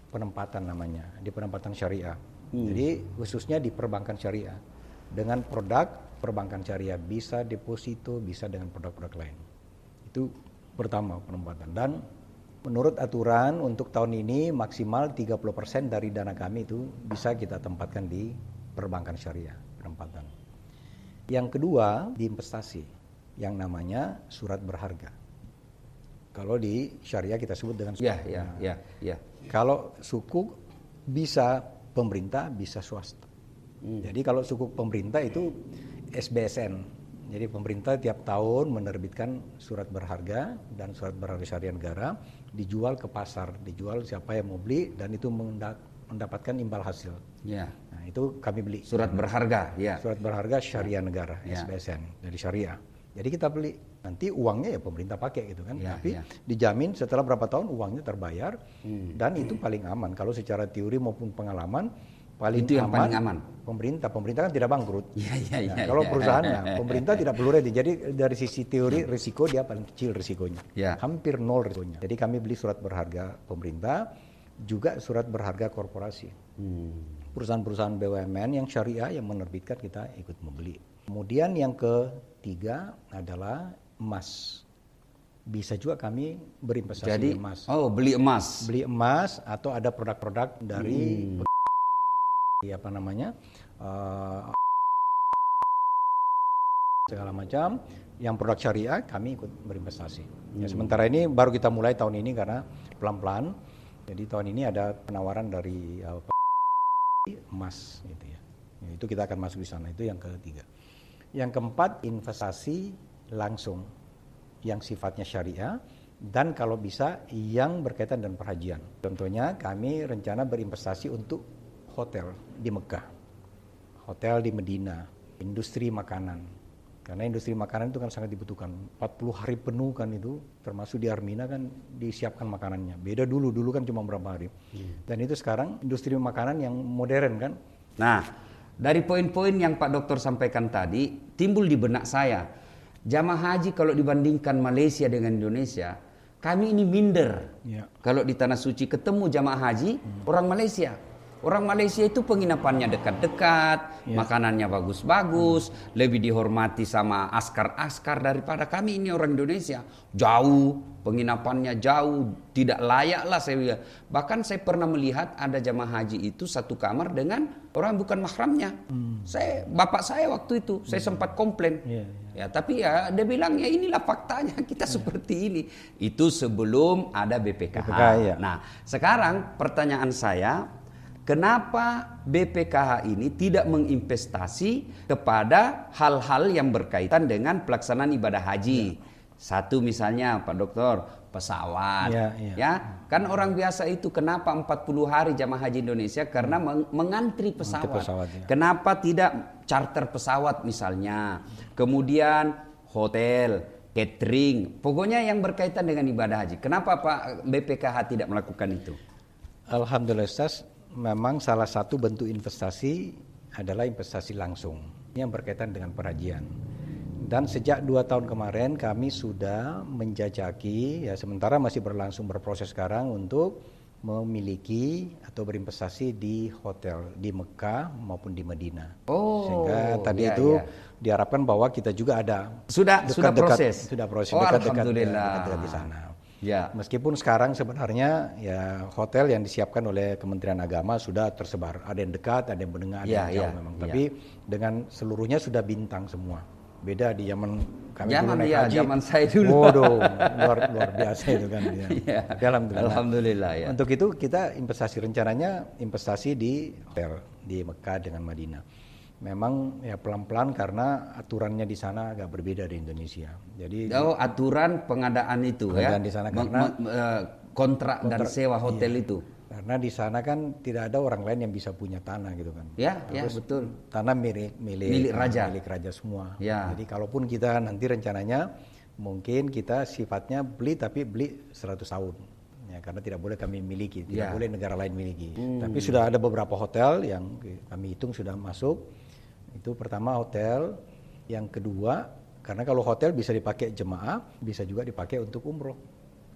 B: penempatan namanya, di penempatan syariah. Hmm. Jadi khususnya di perbankan syariah dengan produk perbankan syariah, bisa deposito, bisa dengan produk-produk lain. Itu pertama penempatan. Dan menurut aturan untuk tahun ini maksimal tiga puluh persen dari dana kami itu bisa kita tempatkan di perbankan syariah penempatan. Yang kedua di investasi yang namanya surat berharga. Kalau di syariah kita sebut dengan
A: ya, ya, ya, ya.
B: Kalau sukuk bisa pemerintah, bisa swasta. Hmm. Jadi kalau sukuk pemerintah itu S B S N. Jadi pemerintah tiap tahun menerbitkan surat berharga dan surat berharga syariah negara dijual ke pasar, dijual siapa yang mau beli dan itu mendapatkan imbal hasil. Ya. Nah, itu kami beli.
A: Surat berharga, ya.
B: Surat berharga syariah negara, ya. S B S N dari syariah. Jadi kita beli, nanti uangnya ya pemerintah pakai gitu kan. Ya, tapi ya. Dijamin setelah berapa tahun uangnya terbayar hmm. dan itu paling aman. Kalau secara teori maupun pengalaman paling
A: itu yang
B: aman,
A: paling aman.
B: Pemerintah, pemerintah kan tidak bangkrut.
A: Ya, ya,
B: nah,
A: ya,
B: kalau
A: ya.
B: perusahaan, nah, pemerintah tidak perlu ready. Jadi dari sisi teori risiko dia paling kecil risikonya, ya. Hampir nol risikonya. Jadi kami beli surat berharga pemerintah, juga surat berharga korporasi. Hmm. Perusahaan-perusahaan B U M N yang syariah yang menerbitkan kita ikut membeli. Kemudian yang ketiga adalah emas. Bisa juga kami berinvestasi
A: Jadi,
B: di emas.
A: Oh, beli emas.
B: Beli emas atau ada produk-produk dari hmm. apa namanya uh, segala macam yang produk syariah kami ikut berinvestasi. Hmm. Ya, sementara ini baru kita mulai tahun ini karena pelan-pelan. Jadi tahun ini ada penawaran dari uh, emas gitu ya. Ya. Itu kita akan masuk di sana. Itu yang ketiga. Yang keempat investasi langsung yang sifatnya syariah dan kalau bisa yang berkaitan dengan perhajian. Contohnya kami rencana berinvestasi untuk hotel di Mekah, hotel di Medina, industri makanan. Karena industri makanan itu kan sangat dibutuhkan. empat puluh hari penuh kan itu, termasuk di Armina kan disiapkan makanannya. Beda dulu, dulu kan cuma berapa hari. Hmm. Dan itu sekarang industri makanan yang modern kan.
A: Nah, dari poin-poin yang Pak Dokter sampaikan tadi, timbul di benak saya, jamaah haji kalau dibandingkan Malaysia dengan Indonesia, kami ini minder. Ya. Kalau di Tanah Suci ketemu jamaah haji, hmm. orang Malaysia. Orang Malaysia itu penginapannya dekat-dekat, ya. Makanannya bagus-bagus, hmm. lebih dihormati sama askar-askar daripada kami ini orang Indonesia. Jauh, penginapannya jauh, tidak layak lah saya bilang. Bahkan saya pernah melihat ada jamaah haji itu satu kamar dengan orang bukan mahramnya. Hmm. Saya, bapak saya waktu itu, saya hmm. sempat komplain. Ya, ya. Ya, tapi ya dia bilang ya inilah faktanya kita ya. Seperti ini. Itu sebelum ada B P K H. B P K H ya. Nah, sekarang pertanyaan saya, kenapa B P K H ini tidak menginvestasi kepada hal-hal yang berkaitan dengan pelaksanaan ibadah haji? Ya. Satu misalnya Pak Dokter, pesawat. Ya, ya. Ya, kan orang biasa itu kenapa empat puluh hari jamaah haji Indonesia karena meng- mengantri pesawat. pesawat ya. Kenapa tidak charter pesawat misalnya? Kemudian hotel, catering, pokoknya yang berkaitan dengan ibadah haji. Kenapa Pak B P K H tidak melakukan itu?
B: Alhamdulillah Ustaz, memang salah satu bentuk investasi adalah investasi langsung yang berkaitan dengan perhajian. Dan sejak dua tahun kemarin kami sudah menjajaki, ya sementara masih berlangsung berproses sekarang untuk memiliki atau berinvestasi di hotel di Mekah maupun di Madinah. Oh, sehingga tadi iya, itu iya. diharapkan bahwa kita juga ada
A: sudah dekat, sudah proses,
B: dekat, sudah proses
A: oh,
B: dekat-dekat
A: dekat
B: di sana.
A: Ya.
B: Meskipun sekarang sebenarnya ya hotel yang disiapkan oleh Kementerian Agama sudah tersebar. Ada yang dekat, ada yang menengah, ada ya, yang jauh ya, memang. Ya. Tapi dengan seluruhnya sudah bintang semua. Beda di zaman kami
A: zaman
B: dulu naik
A: ya,
B: haji.
A: Zaman saya dulu.
B: Waduh, luar, luar biasa itu kan. Ya. Ya. Tapi alhamdulillah.
A: Alhamdulillah ya.
B: Untuk itu kita investasi rencananya investasi di hotel di Mekah dengan Madinah. Memang ya pelan-pelan karena aturannya di sana agak berbeda di Indonesia. Jadi
A: oh, aturan pengadaan itu
B: pengadaan
A: ya.
B: di sana karena
A: me- me- kontrak, kontrak dan sewa hotel iya. itu.
B: Karena di sana kan tidak ada orang lain yang bisa punya tanah gitu kan.
A: Ya,
B: Terus
A: ya betul.
B: Tanah milik milik,
A: milik raja,
B: milik raja semua.
A: Ya.
B: Jadi kalaupun kita nanti rencananya mungkin kita sifatnya beli tapi beli seratus tahun. Ya, karena tidak boleh kami miliki, tidak ya. boleh negara lain miliki. Hmm. Tapi sudah ada beberapa hotel yang kami hitung sudah masuk. Itu pertama hotel, yang kedua karena kalau hotel bisa dipakai jemaah, bisa juga dipakai untuk umroh.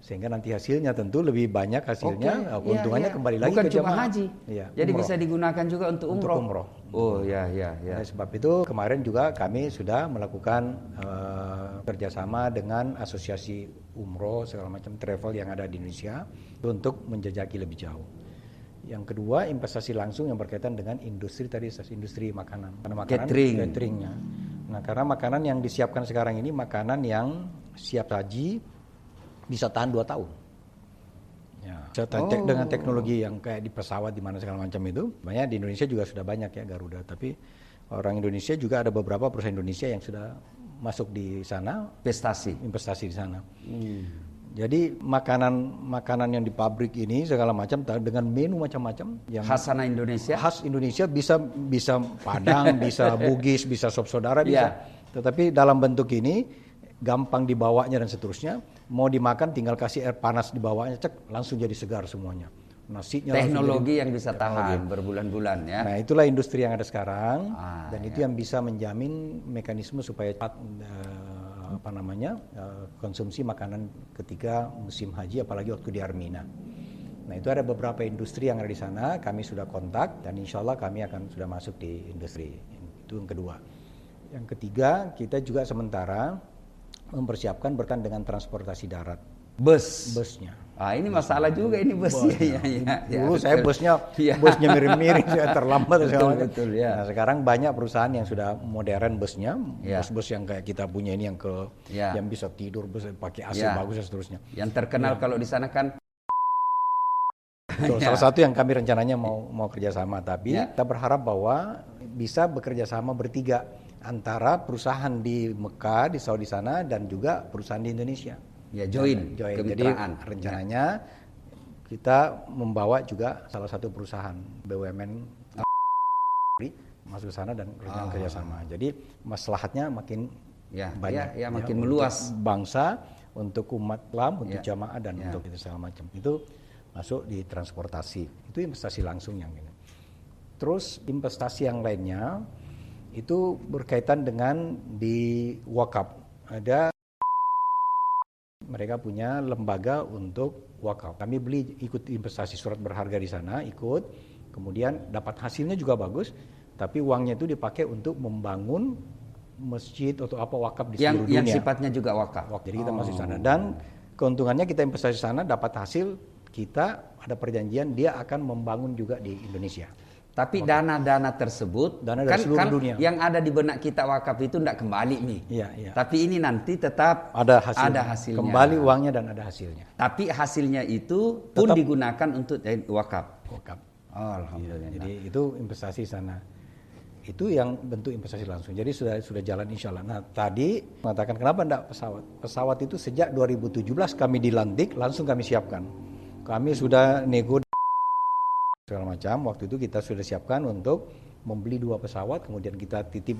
B: Sehingga nanti hasilnya tentu lebih banyak hasilnya,
A: Oke,
B: keuntungannya
A: iya, iya.
B: kembali lagi
A: Bukan
B: ke
A: cuma
B: jamaah.
A: haji.
B: Iya,
A: Jadi
B: umroh.
A: bisa digunakan juga untuk
B: Untuk
A: umroh.
B: umroh.
A: Oh ya ya ya.
B: Oleh sebab itu kemarin juga kami sudah melakukan uh, kerjasama dengan asosiasi umroh segala macam travel yang ada di Indonesia untuk menjajaki lebih jauh. Yang kedua, investasi langsung yang berkaitan dengan industri tadi, industri makanan. Karena makanan
A: Catering.
B: cateringnya. Nah, karena makanan yang disiapkan sekarang ini makanan yang siap saji bisa tahan dua tahun. Ya, oh. Dengan teknologi yang kayak di pesawat di mana segala macam itu, banyak di Indonesia juga sudah banyak ya Garuda. Tapi orang Indonesia juga ada beberapa perusahaan Indonesia yang sudah masuk di sana,
A: investasi,
B: investasi di sana. Hmm. Jadi makanan makanan yang di pabrik ini segala macam dengan menu macam-macam yang
A: khasana Indonesia.
B: Khas Indonesia bisa bisa Padang, bisa Bugis, bisa sop saudara bisa. Yeah. Tetapi dalam bentuk ini gampang dibawanya dan seterusnya. Mau dimakan tinggal kasih air panas dibawanya, cek langsung jadi segar semuanya. Nasinya
A: teknologi yang bisa tahan berbulan-bulan ya.
B: Nah, itulah industri yang ada sekarang ah, dan
A: ya.
B: itu yang bisa menjamin mekanisme supaya uh, apa namanya uh, konsumsi makanan ketika musim haji apalagi waktu di Armina. Nah, itu ada beberapa industri yang ada di sana, kami sudah kontak dan insya Allah kami akan sudah masuk di industri. Itu yang kedua. Yang ketiga, kita juga sementara mempersiapkan berkaitan dengan transportasi darat.
A: Bus.
B: Busnya.
A: Ah, ini masalah juga ini busnya. Ya, ya, ya,
B: Dulu
A: ya,
B: saya busnya ya. busnya miring-miring, saya terlambat.
A: Betul, betul, ya.
B: Nah, sekarang banyak perusahaan yang sudah modern busnya,
A: ya.
B: bus-bus yang kayak kita punya ini yang ke
A: ya.
B: yang bisa tidur, bus pakai A C
A: ya.
B: bagus dan seterusnya.
A: Yang terkenal ya. Kalau di sana kan.
B: Betul, ya. Salah satu yang kami rencananya mau mau kerjasama, tapi ya. Kita berharap bahwa bisa bekerja sama bertiga antara perusahaan di Mekah, di Saudi sana dan juga perusahaan di Indonesia.
A: Ya, join,
B: join. Jadi rencananya ya. Kita membawa juga salah satu perusahaan B U M N oh. masuk ke sana dan oh. kerjasama. Jadi maslahatnya makin
A: ya,
B: banyak,
A: ya, ya makin ya, meluas.
B: Untuk bangsa, untuk umat Islam, untuk
A: ya.
B: jamaah dan ya. Untuk itu segala macam. Itu masuk di transportasi. Itu investasi langsung yang ini. Terus investasi yang lainnya itu berkaitan dengan di wakaf. Ada mereka punya lembaga untuk wakaf. Kami beli ikut investasi surat berharga di sana, ikut. Kemudian dapat hasilnya juga bagus, tapi uangnya itu dipakai untuk membangun masjid atau apa wakaf di
A: yang,
B: seluruh dunia.
A: Yang sifatnya juga wakaf.
B: Jadi kita oh. masuk sana dan keuntungannya kita investasi sana dapat hasil, kita ada perjanjian dia akan membangun juga di Indonesia.
A: Tapi dana-dana tersebut
B: dana
A: kan,
B: dari seluruh
A: kan
B: dunia.
A: Yang ada di benak kita wakaf itu tidak kembali nih.
B: Iya, iya.
A: Tapi ini nanti tetap
B: ada hasilnya.
A: ada hasilnya.
B: Kembali uangnya dan ada hasilnya.
A: Tapi hasilnya itu pun tetap digunakan untuk wakaf.
B: Wakaf.
A: Oh, alhamdulillah.
B: Ya, jadi itu investasi sana. Itu yang bentuk investasi langsung. Jadi sudah sudah jalan insya Allah. Nah, tadi mengatakan kenapa enggak pesawat? Pesawat itu sejak dua ribu tujuh belas kami dilantik langsung kami siapkan. Kami sudah nego segala macam. Waktu itu kita sudah siapkan untuk membeli dua pesawat, kemudian kita titip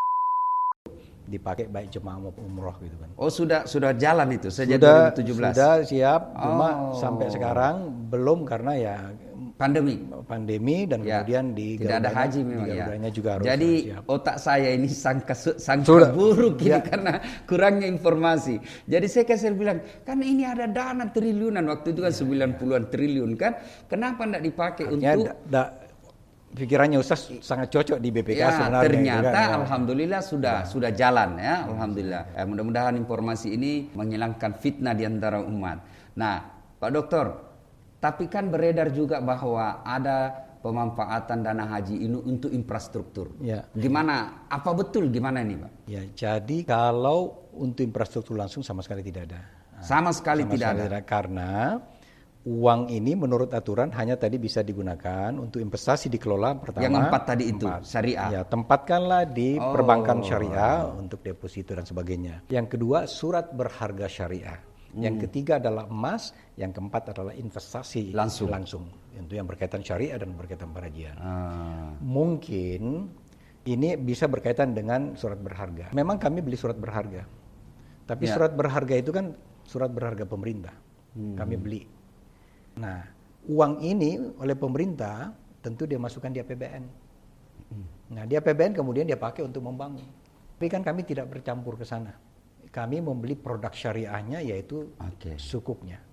B: dipakai baik jemaah maupun umroh gitu kan.
A: Oh sudah sudah jalan itu sejak
B: sudah,
A: dua ribu tujuh belas.
B: Sudah siap, cuma
A: oh.
B: sampai sekarang belum karena ya
A: pandemi.
B: Pandemi dan ya. Kemudian di
A: tidak ada haji memang ya.
B: Juga harus
A: jadi
B: siap.
A: Otak saya ini sangka sangka buruk ini ya. Karena kurangnya informasi. Jadi saya kasih bilang, kan ini ada dana triliunan waktu itu kan ya, sembilan puluhan ya. Triliun kan. Kenapa tidak dipakai artinya untuk da, da, pikirannya Ustaz sangat cocok di B P K ya,
B: sebenarnya.
A: Ternyata
B: kan, ya.
A: alhamdulillah sudah ya. Sudah jalan ya, alhamdulillah. Ya, mudah-mudahan informasi ini menghilangkan fitnah di antara umat. Nah, Pak Dokter, tapi kan beredar juga bahwa ada pemanfaatan dana haji ini untuk infrastruktur. Ya. Gimana? Apa betul gimana ini, Pak? Ya,
B: jadi kalau untuk infrastruktur langsung sama sekali tidak ada.
A: Sama sekali
B: sama
A: tidak
B: sekali
A: ada.
B: Tidak, karena uang ini menurut aturan hanya tadi bisa digunakan untuk investasi dikelola pertama.
A: Yang empat tadi itu,
B: empat.
A: Syariah.
B: Ya, tempatkanlah di
A: oh.
B: perbankan syariah untuk deposito dan sebagainya. Yang kedua, surat berharga syariah. Yang ketiga adalah emas, yang keempat adalah investasi
A: langsung.
B: langsung. Itu yang berkaitan syariah dan berkaitan perajian.
A: Ah.
B: Mungkin ini bisa berkaitan dengan surat berharga. Memang kami beli surat berharga. Tapi ya. Surat berharga itu kan surat berharga pemerintah. Hmm. Kami beli. Nah, uang ini oleh pemerintah tentu dia masukkan di A P B N. Hmm. Nah, di A P B N kemudian dia pakai untuk membangun. Tapi kan kami tidak bercampur ke sana. Kami membeli produk syariahnya yaitu okay. sukuknya.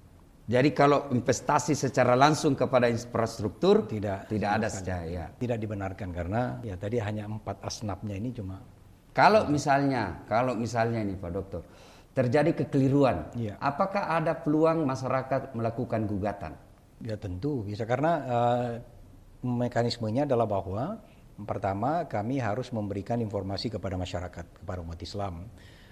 A: Jadi kalau investasi secara langsung kepada infrastruktur
B: tidak
A: tidak ada saja ya.
B: Tidak dibenarkan karena ya tadi hanya empat asnafnya ini cuma.
A: Kalau misalnya, kalau misalnya ini Pak Dokter, terjadi kekeliruan,
B: ya.
A: Apakah ada peluang masyarakat melakukan gugatan?
B: Ya tentu bisa karena uh, mekanismenya adalah bahwa pertama kami harus memberikan informasi kepada masyarakat, kepada umat Islam.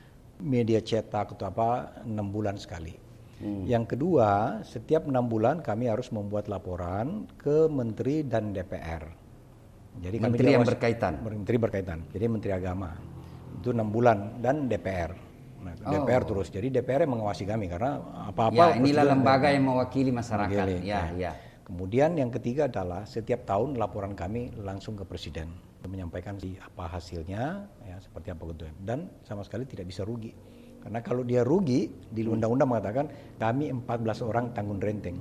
B: Media cetak atau apa enam bulan sekali. Hmm. Yang kedua, setiap enam bulan kami harus membuat laporan ke Menteri dan D P R. Jadi
A: Menteri
B: kami
A: yang
B: diawas,
A: berkaitan.
B: Menteri berkaitan. Jadi Menteri Agama itu enam bulan dan D P R. Nah, oh. D P R terus. Jadi D P R yang mengawasi kami karena apa-apa.
A: Ya, inilah lembaga yang mewakili masyarakat. Mewakili. Ya, ya.
B: Kemudian yang ketiga adalah setiap tahun laporan kami langsung ke Presiden menyampaikan apa hasilnya, ya seperti apa gitu. Dan sama sekali tidak bisa rugi. Karena kalau dia rugi, di undang-undang mengatakan kami empat belas orang tanggung renteng.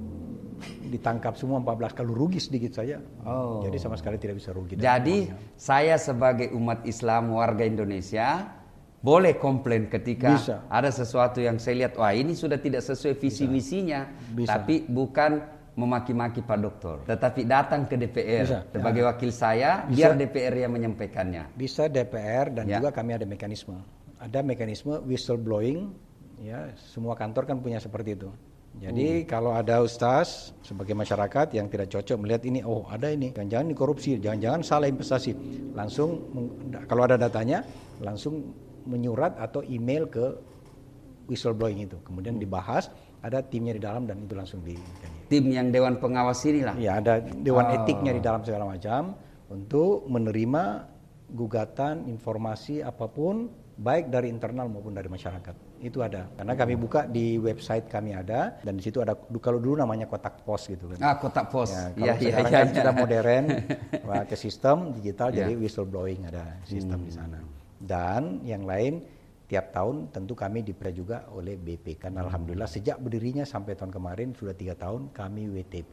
B: Ditangkap semua empat belas, kalau rugi sedikit saja. Oh. Jadi sama sekali tidak bisa rugi.
A: Jadi saya sebagai umat Islam warga Indonesia boleh komplain ketika bisa. Ada sesuatu yang saya lihat, wah ini sudah tidak sesuai visi misinya, tapi bukan memaki-maki Pak Dokter, tetapi datang ke D P R bisa. Sebagai ya. Wakil saya, bisa. Biar D P R yang menyampaikannya.
B: Bisa D P R dan ya. Juga kami ada mekanisme. Ada mekanisme whistleblowing, ya semua kantor kan punya seperti itu. Jadi hmm. kalau ada ustaz sebagai masyarakat yang tidak cocok melihat ini, oh ada ini, jangan-jangan ini korupsi, jangan-jangan salah investasi, langsung kalau ada datanya langsung menyurat atau email ke whistleblowing itu, kemudian dibahas, ada timnya di dalam dan itu langsung di.
A: Tim yang dewan pengawas inilah.
B: Ya ada dewan oh. etiknya di dalam segala macam untuk menerima gugatan, informasi apapun. Baik dari internal maupun dari masyarakat itu ada karena kami buka di website kami ada dan di situ ada kalau dulu namanya kotak pos gitu kan.
A: Ah kotak pos.
B: Ya, kalau ya, sekarang ya, kan ya. Sudah modern ke sistem digital ya. Jadi whistleblowing ada sistem hmm. di sana dan yang lain tiap tahun tentu kami dipercaya juga oleh B P K. Alhamdulillah sejak berdirinya sampai tahun kemarin sudah tiga tahun kami W T P.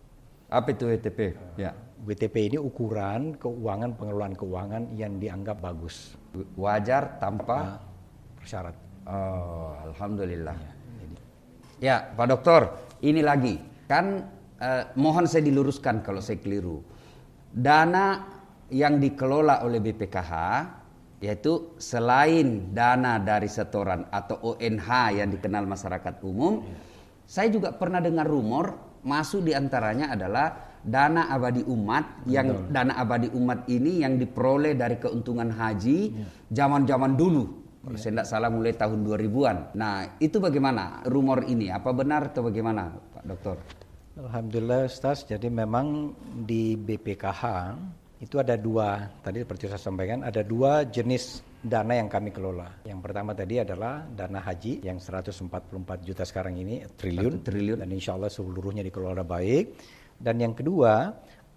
A: Apa itu W T P? Uh, ya.
B: W T P ini ukuran keuangan pengelolaan keuangan yang dianggap bagus.
A: Wajar tanpa
B: persyarat.
A: Oh, alhamdulillah. Ya, jadi. Ya, Pak Dokter, ini lagi kan eh, mohon saya diluruskan kalau saya keliru. Dana yang dikelola oleh B P K H yaitu selain dana dari setoran atau O N H yang dikenal masyarakat umum, ya. Saya juga pernah dengar rumor masuk diantaranya adalah dana abadi umat. Betul. Yang dana abadi umat ini yang diperoleh dari keuntungan haji zaman-zaman ya. Dulu. Kalau ya. Saya tidak salah mulai tahun dua ribuan. Nah itu bagaimana rumor ini? Apa benar atau bagaimana Pak Dokter?
B: Alhamdulillah Ustaz, jadi memang di B P K H itu ada dua, tadi seperti saya sampaikan, ada dua jenis dana yang kami kelola. Yang pertama tadi adalah dana haji yang seratus empat puluh empat juta sekarang ini, triliun, triliun. Dan insya Allah seluruhnya dikelola baik. Dan yang kedua,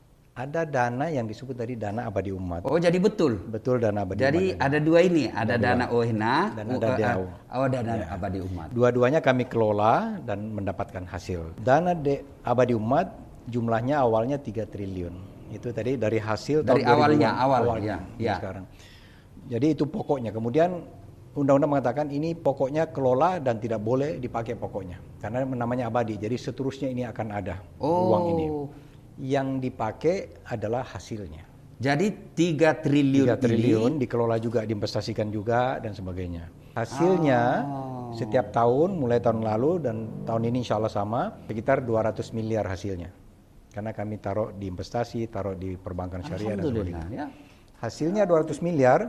B: ada dana yang disebut tadi dana abadi umat.
A: Oh jadi betul?
B: Betul dana abadi
A: jadi umat. Jadi ada dua ini, ada, ada dana O H N A
B: dan ada D A U.
A: Oh dana ya. Abadi umat.
B: Dua-duanya kami kelola dan mendapatkan hasil. Dana D- abadi umat jumlahnya awalnya tiga triliun. Itu tadi dari hasil
A: dari
B: tahun
A: awalnya, awal,
B: awalnya
A: ya, ya.
B: Sekarang. Jadi itu pokoknya. Kemudian undang-undang mengatakan ini pokoknya kelola dan tidak boleh dipakai pokoknya karena namanya abadi. Jadi seterusnya ini akan ada
A: oh.
B: uang ini. Yang dipakai adalah hasilnya.
A: Jadi tiga triliun
B: tiga triliun
A: ini
B: dikelola juga, diinvestasikan juga dan sebagainya. Hasilnya oh. setiap tahun mulai tahun lalu dan tahun ini insya Allah sama sekitar dua ratus miliar hasilnya. Karena kami taruh di investasi, taruh di perbankan syariah dan sebagainya. Ya. Hasilnya dua ratus miliar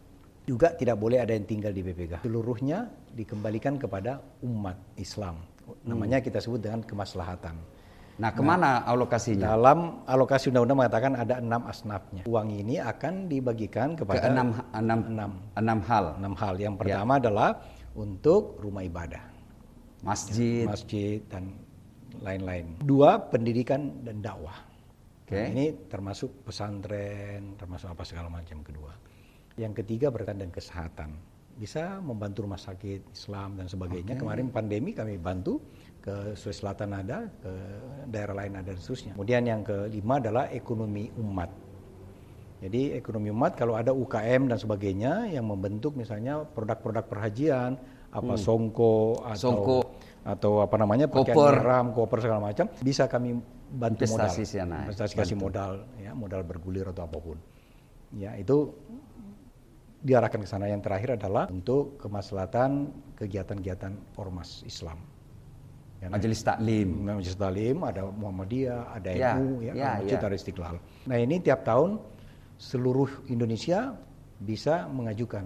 B: juga tidak boleh ada yang tinggal di B P K. Seluruhnya dikembalikan kepada umat Islam. Namanya kita sebut dengan kemaslahatan.
A: Nah, kemana nah, alokasinya?
B: Dalam alokasi undang-undang mengatakan ada enam asnafnya. Uang ini akan dibagikan kepada
A: ke enam, enam,
B: enam,
A: enam hal.
B: Enam hal. Yang pertama ya. adalah untuk rumah ibadah,
A: masjid,
B: ya, masjid dan lain-lain. Dua, pendidikan dan dakwah. Okay. Nah, ini termasuk pesantren, termasuk apa segala macam kedua. Yang ketiga berkaitan dengan kesehatan. Bisa membantu rumah sakit Islam dan sebagainya. Okay. Kemarin pandemi kami bantu ke Sulawesi Selatan ada, ke daerah lain ada dan seterusnya. Kemudian yang kelima adalah ekonomi umat. Jadi ekonomi umat kalau ada U K M dan sebagainya yang membentuk misalnya produk-produk perhajian, apa hmm. songko atau
A: songko.
B: atau apa namanya pakaian
A: koper,
B: ihram, koper segala macam, bisa kami bantu
A: investasi
B: modal,
A: sana,
B: investasi kasih modal, ya modal bergulir atau apapun. Ya itu diarahkan ke sana. Yang terakhir adalah untuk kemaslahatan kegiatan-kegiatan ormas Islam. Ya,
A: Majelis Taklim,
B: Majelis Taklim, ada Muhammadiyah, ada
A: ya,
B: N U, ya,
A: ya,
B: masjid
A: ya.
B: ada Istiqlal. Nah ini tiap tahun seluruh Indonesia bisa mengajukan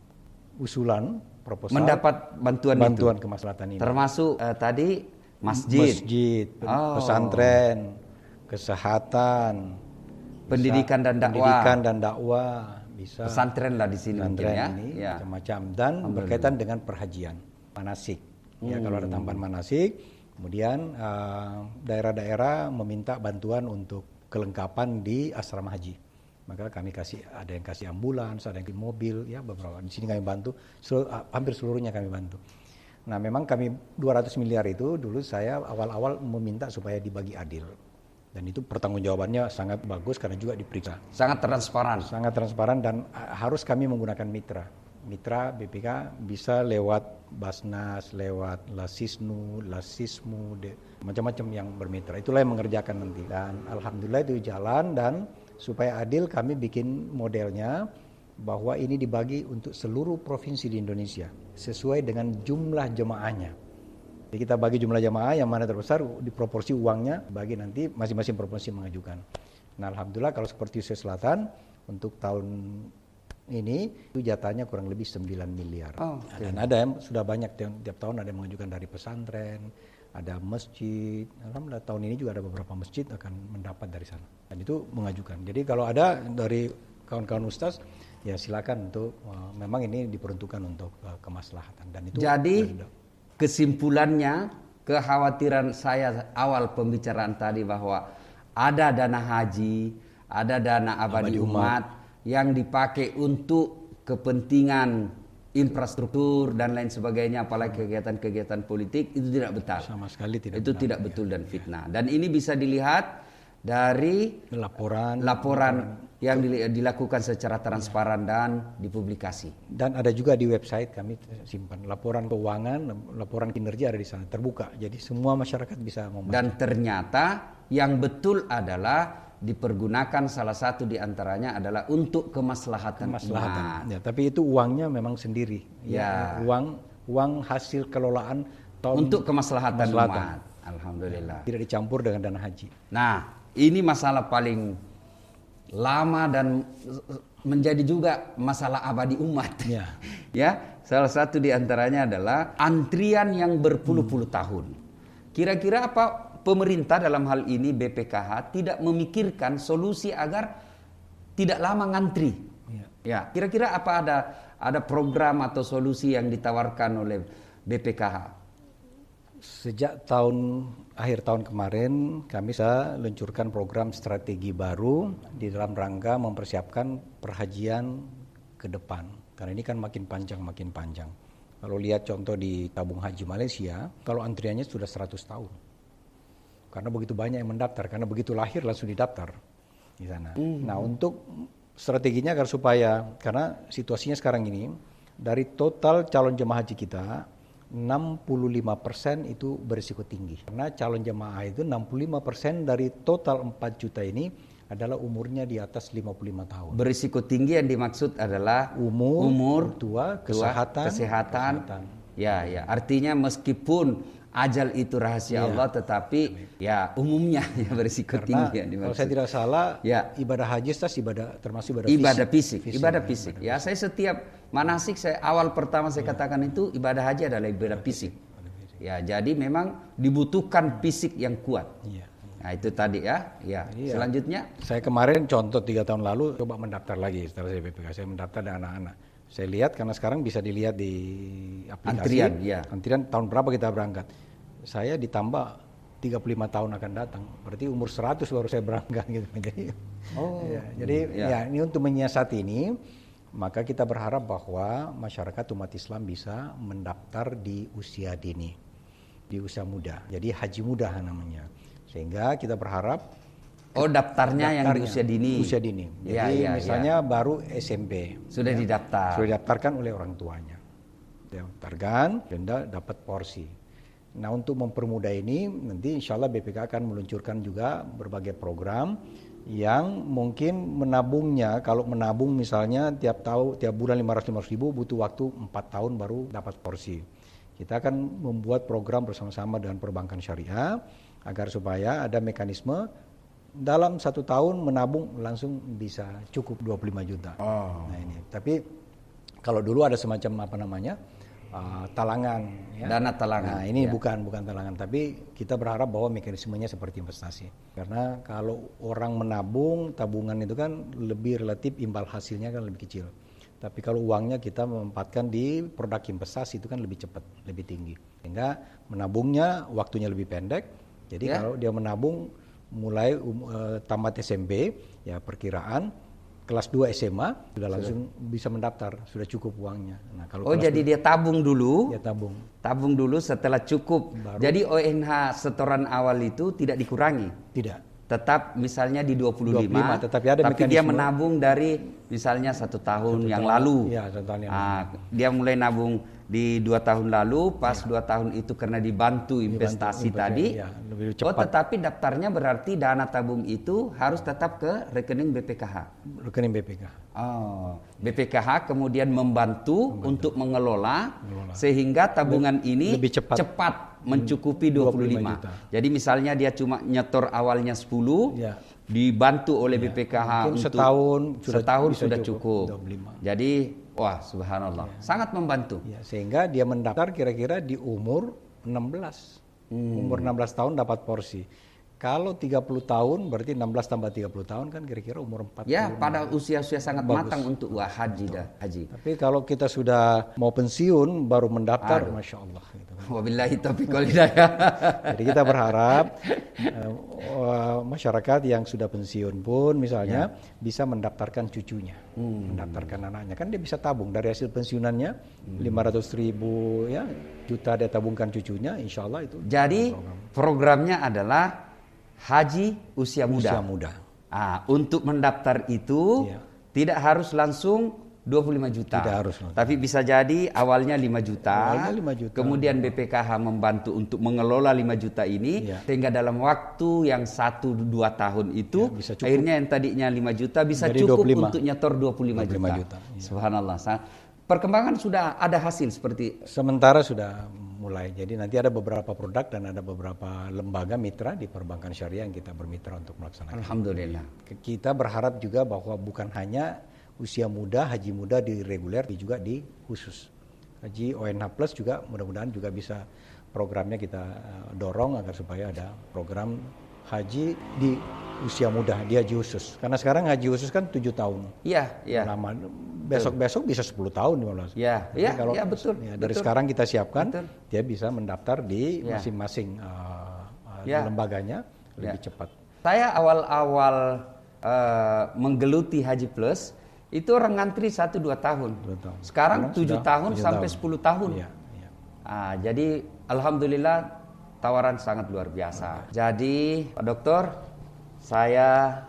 B: usulan proposal
A: mendapat bantuan,
B: bantuan
A: itu.
B: kemaslahatan ini.
A: Termasuk uh, tadi masjid,
B: masjid,
A: oh.
B: pesantren, kesehatan,
A: pendidikan dan dakwah,
B: pendidikan dan dakwah, bisa
A: pesantren lah di sini mungkin ya,
B: ini,
A: ya.
B: macam-macam, dan berkaitan dengan perhajian, manasik. Ya, hmm. kalau ada tambahan manasik, kemudian uh, daerah-daerah meminta bantuan untuk kelengkapan di asrama haji, maka kami kasih, ada yang kasih ambulans, ada yang kasih mobil, ya beberapa di sini kami bantu, seluruh, hampir seluruhnya kami bantu. Nah memang kami dua ratus miliar itu dulu saya awal-awal meminta supaya dibagi adil. Dan itu pertanggungjawabannya sangat bagus karena juga diperiksa.
A: Sangat transparan.
B: Sangat transparan dan harus kami menggunakan mitra. Mitra B P K bisa lewat Basnas, lewat Lasisnu, Lasismu, de, macam-macam yang bermitra. Itulah yang mengerjakan nanti. Dan alhamdulillah itu jalan, dan supaya adil kami bikin modelnya bahwa ini dibagi untuk seluruh provinsi di Indonesia sesuai dengan jumlah jemaahnya. Jadi kita bagi jumlah jemaah yang mana terbesar di proporsi uangnya bagi nanti masing-masing provinsi mengajukan. Nah alhamdulillah kalau seperti Sulawesi Selatan untuk tahun ini itu jatahnya kurang lebih sembilan miliar. Oh, okay. Dan ada yang sudah banyak tiap, tiap tahun ada yang mengajukan dari pesantren, ada masjid. Alhamdulillah tahun ini juga ada beberapa masjid akan mendapat dari sana. Dan itu mengajukan. Jadi kalau ada dari kawan-kawan ustaz, ya silakan untuk uh, memang ini diperuntukkan untuk uh, kemaslahatan. Dan itu. Jadi
A: kesimpulannya, kekhawatiran saya awal pembicaraan tadi bahwa ada dana haji, ada dana abadi, abadi umat, umat yang dipakai untuk kepentingan infrastruktur dan lain sebagainya, apalagi kegiatan-kegiatan politik, itu tidak betul.
B: Sama sekali tidak.
A: Itu benar, tidak ya. betul dan fitnah. Dan ini bisa dilihat dari
B: laporan
A: laporan yang dilakukan secara transparan dan dipublikasi.
B: Dan ada juga di website kami simpan laporan keuangan, laporan kinerja ada di sana terbuka. Jadi semua masyarakat bisa membaca.
A: Dan ternyata yang betul adalah dipergunakan salah satu di antaranya adalah untuk kemaslahatan,
B: kemaslahatan.
A: umat.
B: Ya, tapi itu uangnya memang sendiri. Ya, ya uang uang hasil kelolaan tahun
A: untuk kemaslahatan,
B: kemaslahatan
A: umat. Alhamdulillah.
B: Tidak dicampur dengan dana haji.
A: Nah, ini masalah paling lama dan menjadi juga masalah abadi umat.
B: Ya,
A: ya, salah satu di antaranya adalah antrian yang berpuluh-puluh hmm. tahun. Kira-kira apa pemerintah dalam hal ini B P K H tidak memikirkan solusi agar tidak lama ngantri? Ya, ya. Kira-kira apa ada ada program atau solusi yang ditawarkan oleh B P K H?
B: Sejak tahun akhir tahun kemarin kami bisa luncurkan program strategi baru di dalam rangka mempersiapkan perhajian ke depan. Karena ini kan makin panjang makin panjang. Kalau lihat contoh di tabung haji Malaysia, kalau antriannya sudah seratus tahun. Karena begitu banyak yang mendaftar, karena begitu lahir langsung didaftar di sana. Mm-hmm. Nah, untuk strateginya agar supaya, karena situasinya sekarang ini dari total calon jemaah haji kita enam puluh lima persen itu berisiko tinggi. Karena calon jemaah itu enam puluh lima persen dari total empat juta ini adalah umurnya di atas lima puluh lima tahun.
A: Berisiko tinggi yang dimaksud adalah
B: umur,
A: umur
B: tua,
A: tua
B: kesehatan,
A: kesehatan. kesehatan. Ya, ya. Artinya meskipun ajal itu rahasia ya. Allah, tetapi ya umumnya ya berisiko
B: Karena
A: tinggi yang dimaksud.
B: Kalau saya tidak salah,
A: ya.
B: ibadah haji tas ibadah termasuk ibadah,
A: ibadah
B: fisik.
A: fisik. Ibadah fisik. Ya, saya setiap manasik saya awal pertama saya ya. katakan itu ibadah haji adalah ibadah fisik. Ya, jadi memang dibutuhkan fisik yang kuat. Ya. Nah, itu tadi ya. Ya. Jadi selanjutnya,
B: ya, saya kemarin contoh tiga tahun lalu coba mendaftar lagi setelah saya B P K. Saya mendaftar dengan anak-anak. Saya lihat karena sekarang bisa dilihat di aplikasi.
A: Antrian, ya.
B: Antrian tahun berapa kita berangkat. Saya ditambah tiga puluh lima tahun akan datang. Berarti umur seratus baru saya berangkat gitu. Jadi oh, ya, jadi ya. ya ini untuk menyiasati ini, maka kita berharap bahwa masyarakat umat Islam bisa mendaftar di usia dini, di usia muda. Jadi haji muda namanya. Sehingga kita berharap
A: oh daftarnya, daftarnya yang di usia dini.
B: Usia dini. Jadi ya, ya, misalnya ya. baru S M P.
A: Sudah ya, didaftar.
B: Sudah didaftarkan oleh orang tuanya. Didaftarkan, dan dapat porsi. Nah, untuk mempermudah ini nanti insya Allah B P K akan meluncurkan juga berbagai program yang mungkin menabungnya, kalau menabung misalnya tiap tahun tiap bulan lima ratus lima puluh ribu butuh waktu empat tahun baru dapat porsi. Kita akan membuat program bersama-sama dengan perbankan syariah agar supaya ada mekanisme dalam satu tahun menabung langsung bisa cukup dua puluh lima juta. Oh. Nah ini, tapi kalau dulu ada semacam apa namanya uh, talangan, ya.
A: Dana talangan.
B: Nah ini
A: ya.
B: bukan bukan talangan, tapi kita berharap bahwa mekanismenya seperti investasi. Karena kalau orang menabung, tabungan itu kan lebih relatif imbal hasilnya kan lebih kecil. Tapi kalau uangnya kita menempatkan di produk investasi itu kan lebih cepat, lebih tinggi. Sehingga menabungnya waktunya lebih pendek. Jadi ya. Kalau dia menabung mulai um, uh, tamat S M P, ya perkiraan kelas dua S M A sudah langsung sudah. Bisa mendaftar, sudah cukup uangnya. Nah, kalau
A: oh jadi dua, dia tabung dulu?
B: Dia tabung.
A: Tabung dulu setelah cukup. Baru, jadi O N H setoran awal itu tidak dikurangi?
B: Tidak.
A: Tetap misalnya di dua puluh lima,
B: dua puluh lima tetapi ada
A: tapi dia menabung dari misalnya satu tahun satu yang tahun, lalu.
B: Iya, satu tahun yang
A: ah, lalu. Dia mulai nabung di dua tahun lalu, pas ya. dua tahun itu karena dibantu investasi dibantu, tadi. Ya, lebih cepat. Oh, tetapi daftarnya berarti dana tabung itu harus tetap ke rekening B P K H.
B: Rekening B P K H.
A: Oh, B P K H kemudian membantu, membantu. untuk mengelola, mengelola sehingga tabungan lebih, ini lebih cepat. cepat mencukupi dua puluh lima. Juta. Jadi misalnya dia cuma nyetor awalnya sepuluh, ya. dibantu oleh ya. B P K H
B: mungkin
A: untuk
B: setahun sudah,
A: setahun sudah cukup.
B: cukup.
A: Jadi wah, subhanallah, ya. sangat membantu.
B: Ya, sehingga dia mendaftar kira-kira di umur enam belas. Hmm. Umur enam belas tahun dapat porsi. Kalau tiga puluh tahun berarti enam belas tambah tiga puluh tahun kan kira-kira umur empat puluh.
A: Ya, pada usia-usia sangat bagus. Matang untuk wah haji dah, haji.
B: Tapi kalau kita sudah mau pensiun baru mendaftar, Aduh. Masya Allah. Gitu kan.
A: Wabillahi taufiq wal hidayah.
B: Jadi kita berharap uh, masyarakat yang sudah pensiun pun misalnya ya. bisa mendaftarkan cucunya, hmm. mendaftarkan anaknya. Kan dia bisa tabung dari hasil pensiunannya hmm. lima ratus ribu ya juta dia tabungkan cucunya, insya Allah itu.
A: Jadi program. programnya adalah haji usia muda.
B: Usia muda.
A: Ah, untuk mendaftar itu ya. tidak harus langsung dua puluh lima juta.
B: Tidak harus.
A: Tapi bisa jadi awalnya lima juta.
B: Awalnya lima juta.
A: Kemudian B P K H membantu untuk mengelola lima juta ini ya. sehingga dalam waktu yang satu dua tahun itu ya, akhirnya yang tadinya lima juta bisa jadi cukup dua puluh lima. Untuk nyetor dua puluh lima juta. juta ya. Subhanallah. Perkembangan sudah ada hasil seperti
B: sementara sudah mulai. Jadi nanti ada beberapa produk dan ada beberapa lembaga mitra di perbankan syariah yang kita bermitra untuk melaksanakan.
A: Alhamdulillah.
B: Kita berharap juga bahwa bukan hanya usia muda, haji muda di reguler, tapi juga di khusus. Haji O N H Plus juga mudah-mudahan juga bisa programnya kita dorong agar supaya ada program haji di usia muda, di haji khusus. Karena sekarang haji khusus kan tujuh tahun.
A: Iya, iya.
B: Lama. Besok-besok bisa sepuluh tahun, lima belas.
A: Iya, iya, ya, betul.
B: Ya, dari
A: betul.
B: sekarang kita siapkan,
A: betul.
B: dia bisa mendaftar di
A: ya.
B: masing-masing uh, uh,
A: ya.
B: lembaganya lebih
A: ya.
B: cepat.
A: Saya awal-awal uh, menggeluti Haji Plus, itu orang ngantri satu dua tahun. tahun. Sekarang tujuh tahun sampai sepuluh tahun. Ya, ya. Ah, jadi alhamdulillah tawaran sangat luar biasa. Ya. Jadi Pak Dokter, saya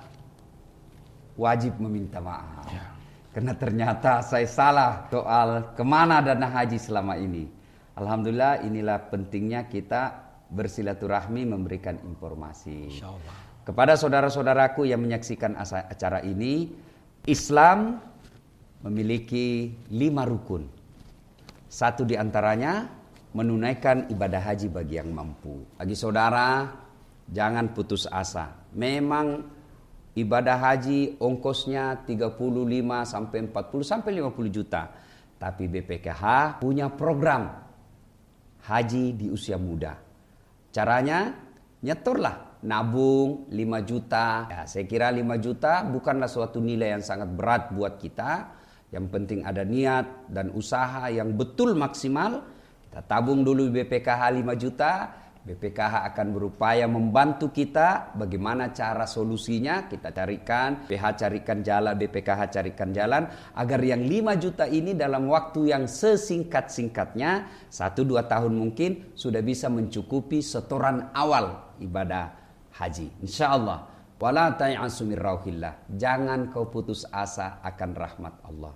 A: wajib meminta maaf. Ya. Karena ternyata saya salah soal kemana dana haji selama ini. Alhamdulillah inilah pentingnya kita bersilaturahmi memberikan informasi. Insyaallah. Kepada saudara-saudaraku yang menyaksikan acara ini, Islam memiliki lima rukun. Satu di antaranya menunaikan ibadah haji bagi yang mampu. Bagi saudara, jangan putus asa. Memang ibadah haji ongkosnya tiga puluh lima sampai empat puluh sampai lima puluh juta. Tapi B P K H punya program haji di usia muda. Caranya nyetorlah, nabung lima juta. Ya, saya kira lima juta bukanlah suatu nilai yang sangat berat buat kita. Yang penting ada niat dan usaha yang betul maksimal. Kita tabung dulu B P K H lima juta. B P K H akan berupaya membantu kita bagaimana cara solusinya, kita carikan, P H carikan jalan, B P K H carikan jalan agar yang lima juta ini dalam waktu yang sesingkat-singkatnya, satu dua tahun mungkin sudah bisa mencukupi setoran awal ibadah haji. Insya Allah. Wala ta'asu min rauhillah. Jangan kau putus asa akan rahmat Allah.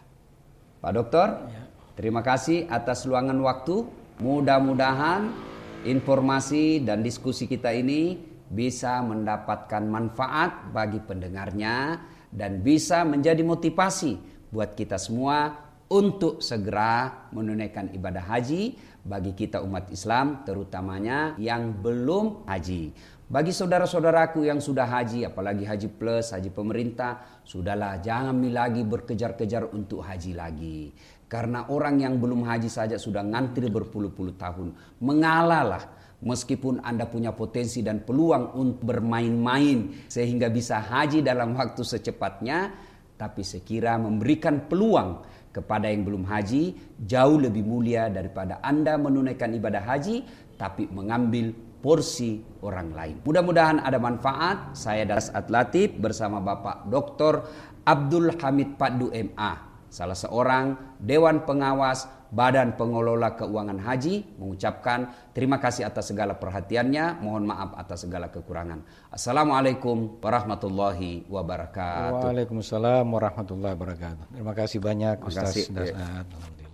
A: Pak Dokter, terima kasih atas luangan waktu. Mudah-mudahan informasi dan diskusi kita ini bisa mendapatkan manfaat bagi pendengarnya dan bisa menjadi motivasi buat kita semua untuk segera menunaikan ibadah haji bagi kita umat Islam, terutamanya yang belum haji. Bagi saudara-saudaraku yang sudah haji, apalagi haji plus, haji pemerintah, sudahlah jangan lagi berkejar-kejar untuk haji lagi. Karena orang yang belum haji saja sudah ngantri berpuluh-puluh tahun. Mengalalah, meskipun Anda punya potensi dan peluang untuk bermain-main sehingga bisa haji dalam waktu secepatnya, tapi sekira memberikan peluang kepada yang belum haji jauh lebih mulia daripada Anda menunaikan ibadah haji tapi mengambil porsi orang lain. Mudah-mudahan ada manfaat. Saya Dasat Latif bersama Bapak Doktor Abdul Hamid Paddu M A, salah seorang Dewan Pengawas Badan Pengelola Keuangan Haji, mengucapkan terima kasih atas segala perhatiannya, mohon maaf atas segala kekurangan. Assalamualaikum warahmatullahi wabarakatuh.
B: Waalaikumsalam warahmatullahi wabarakatuh. Terima kasih banyak
A: Terima
B: Ustaz
A: kasih.
B: Dasat.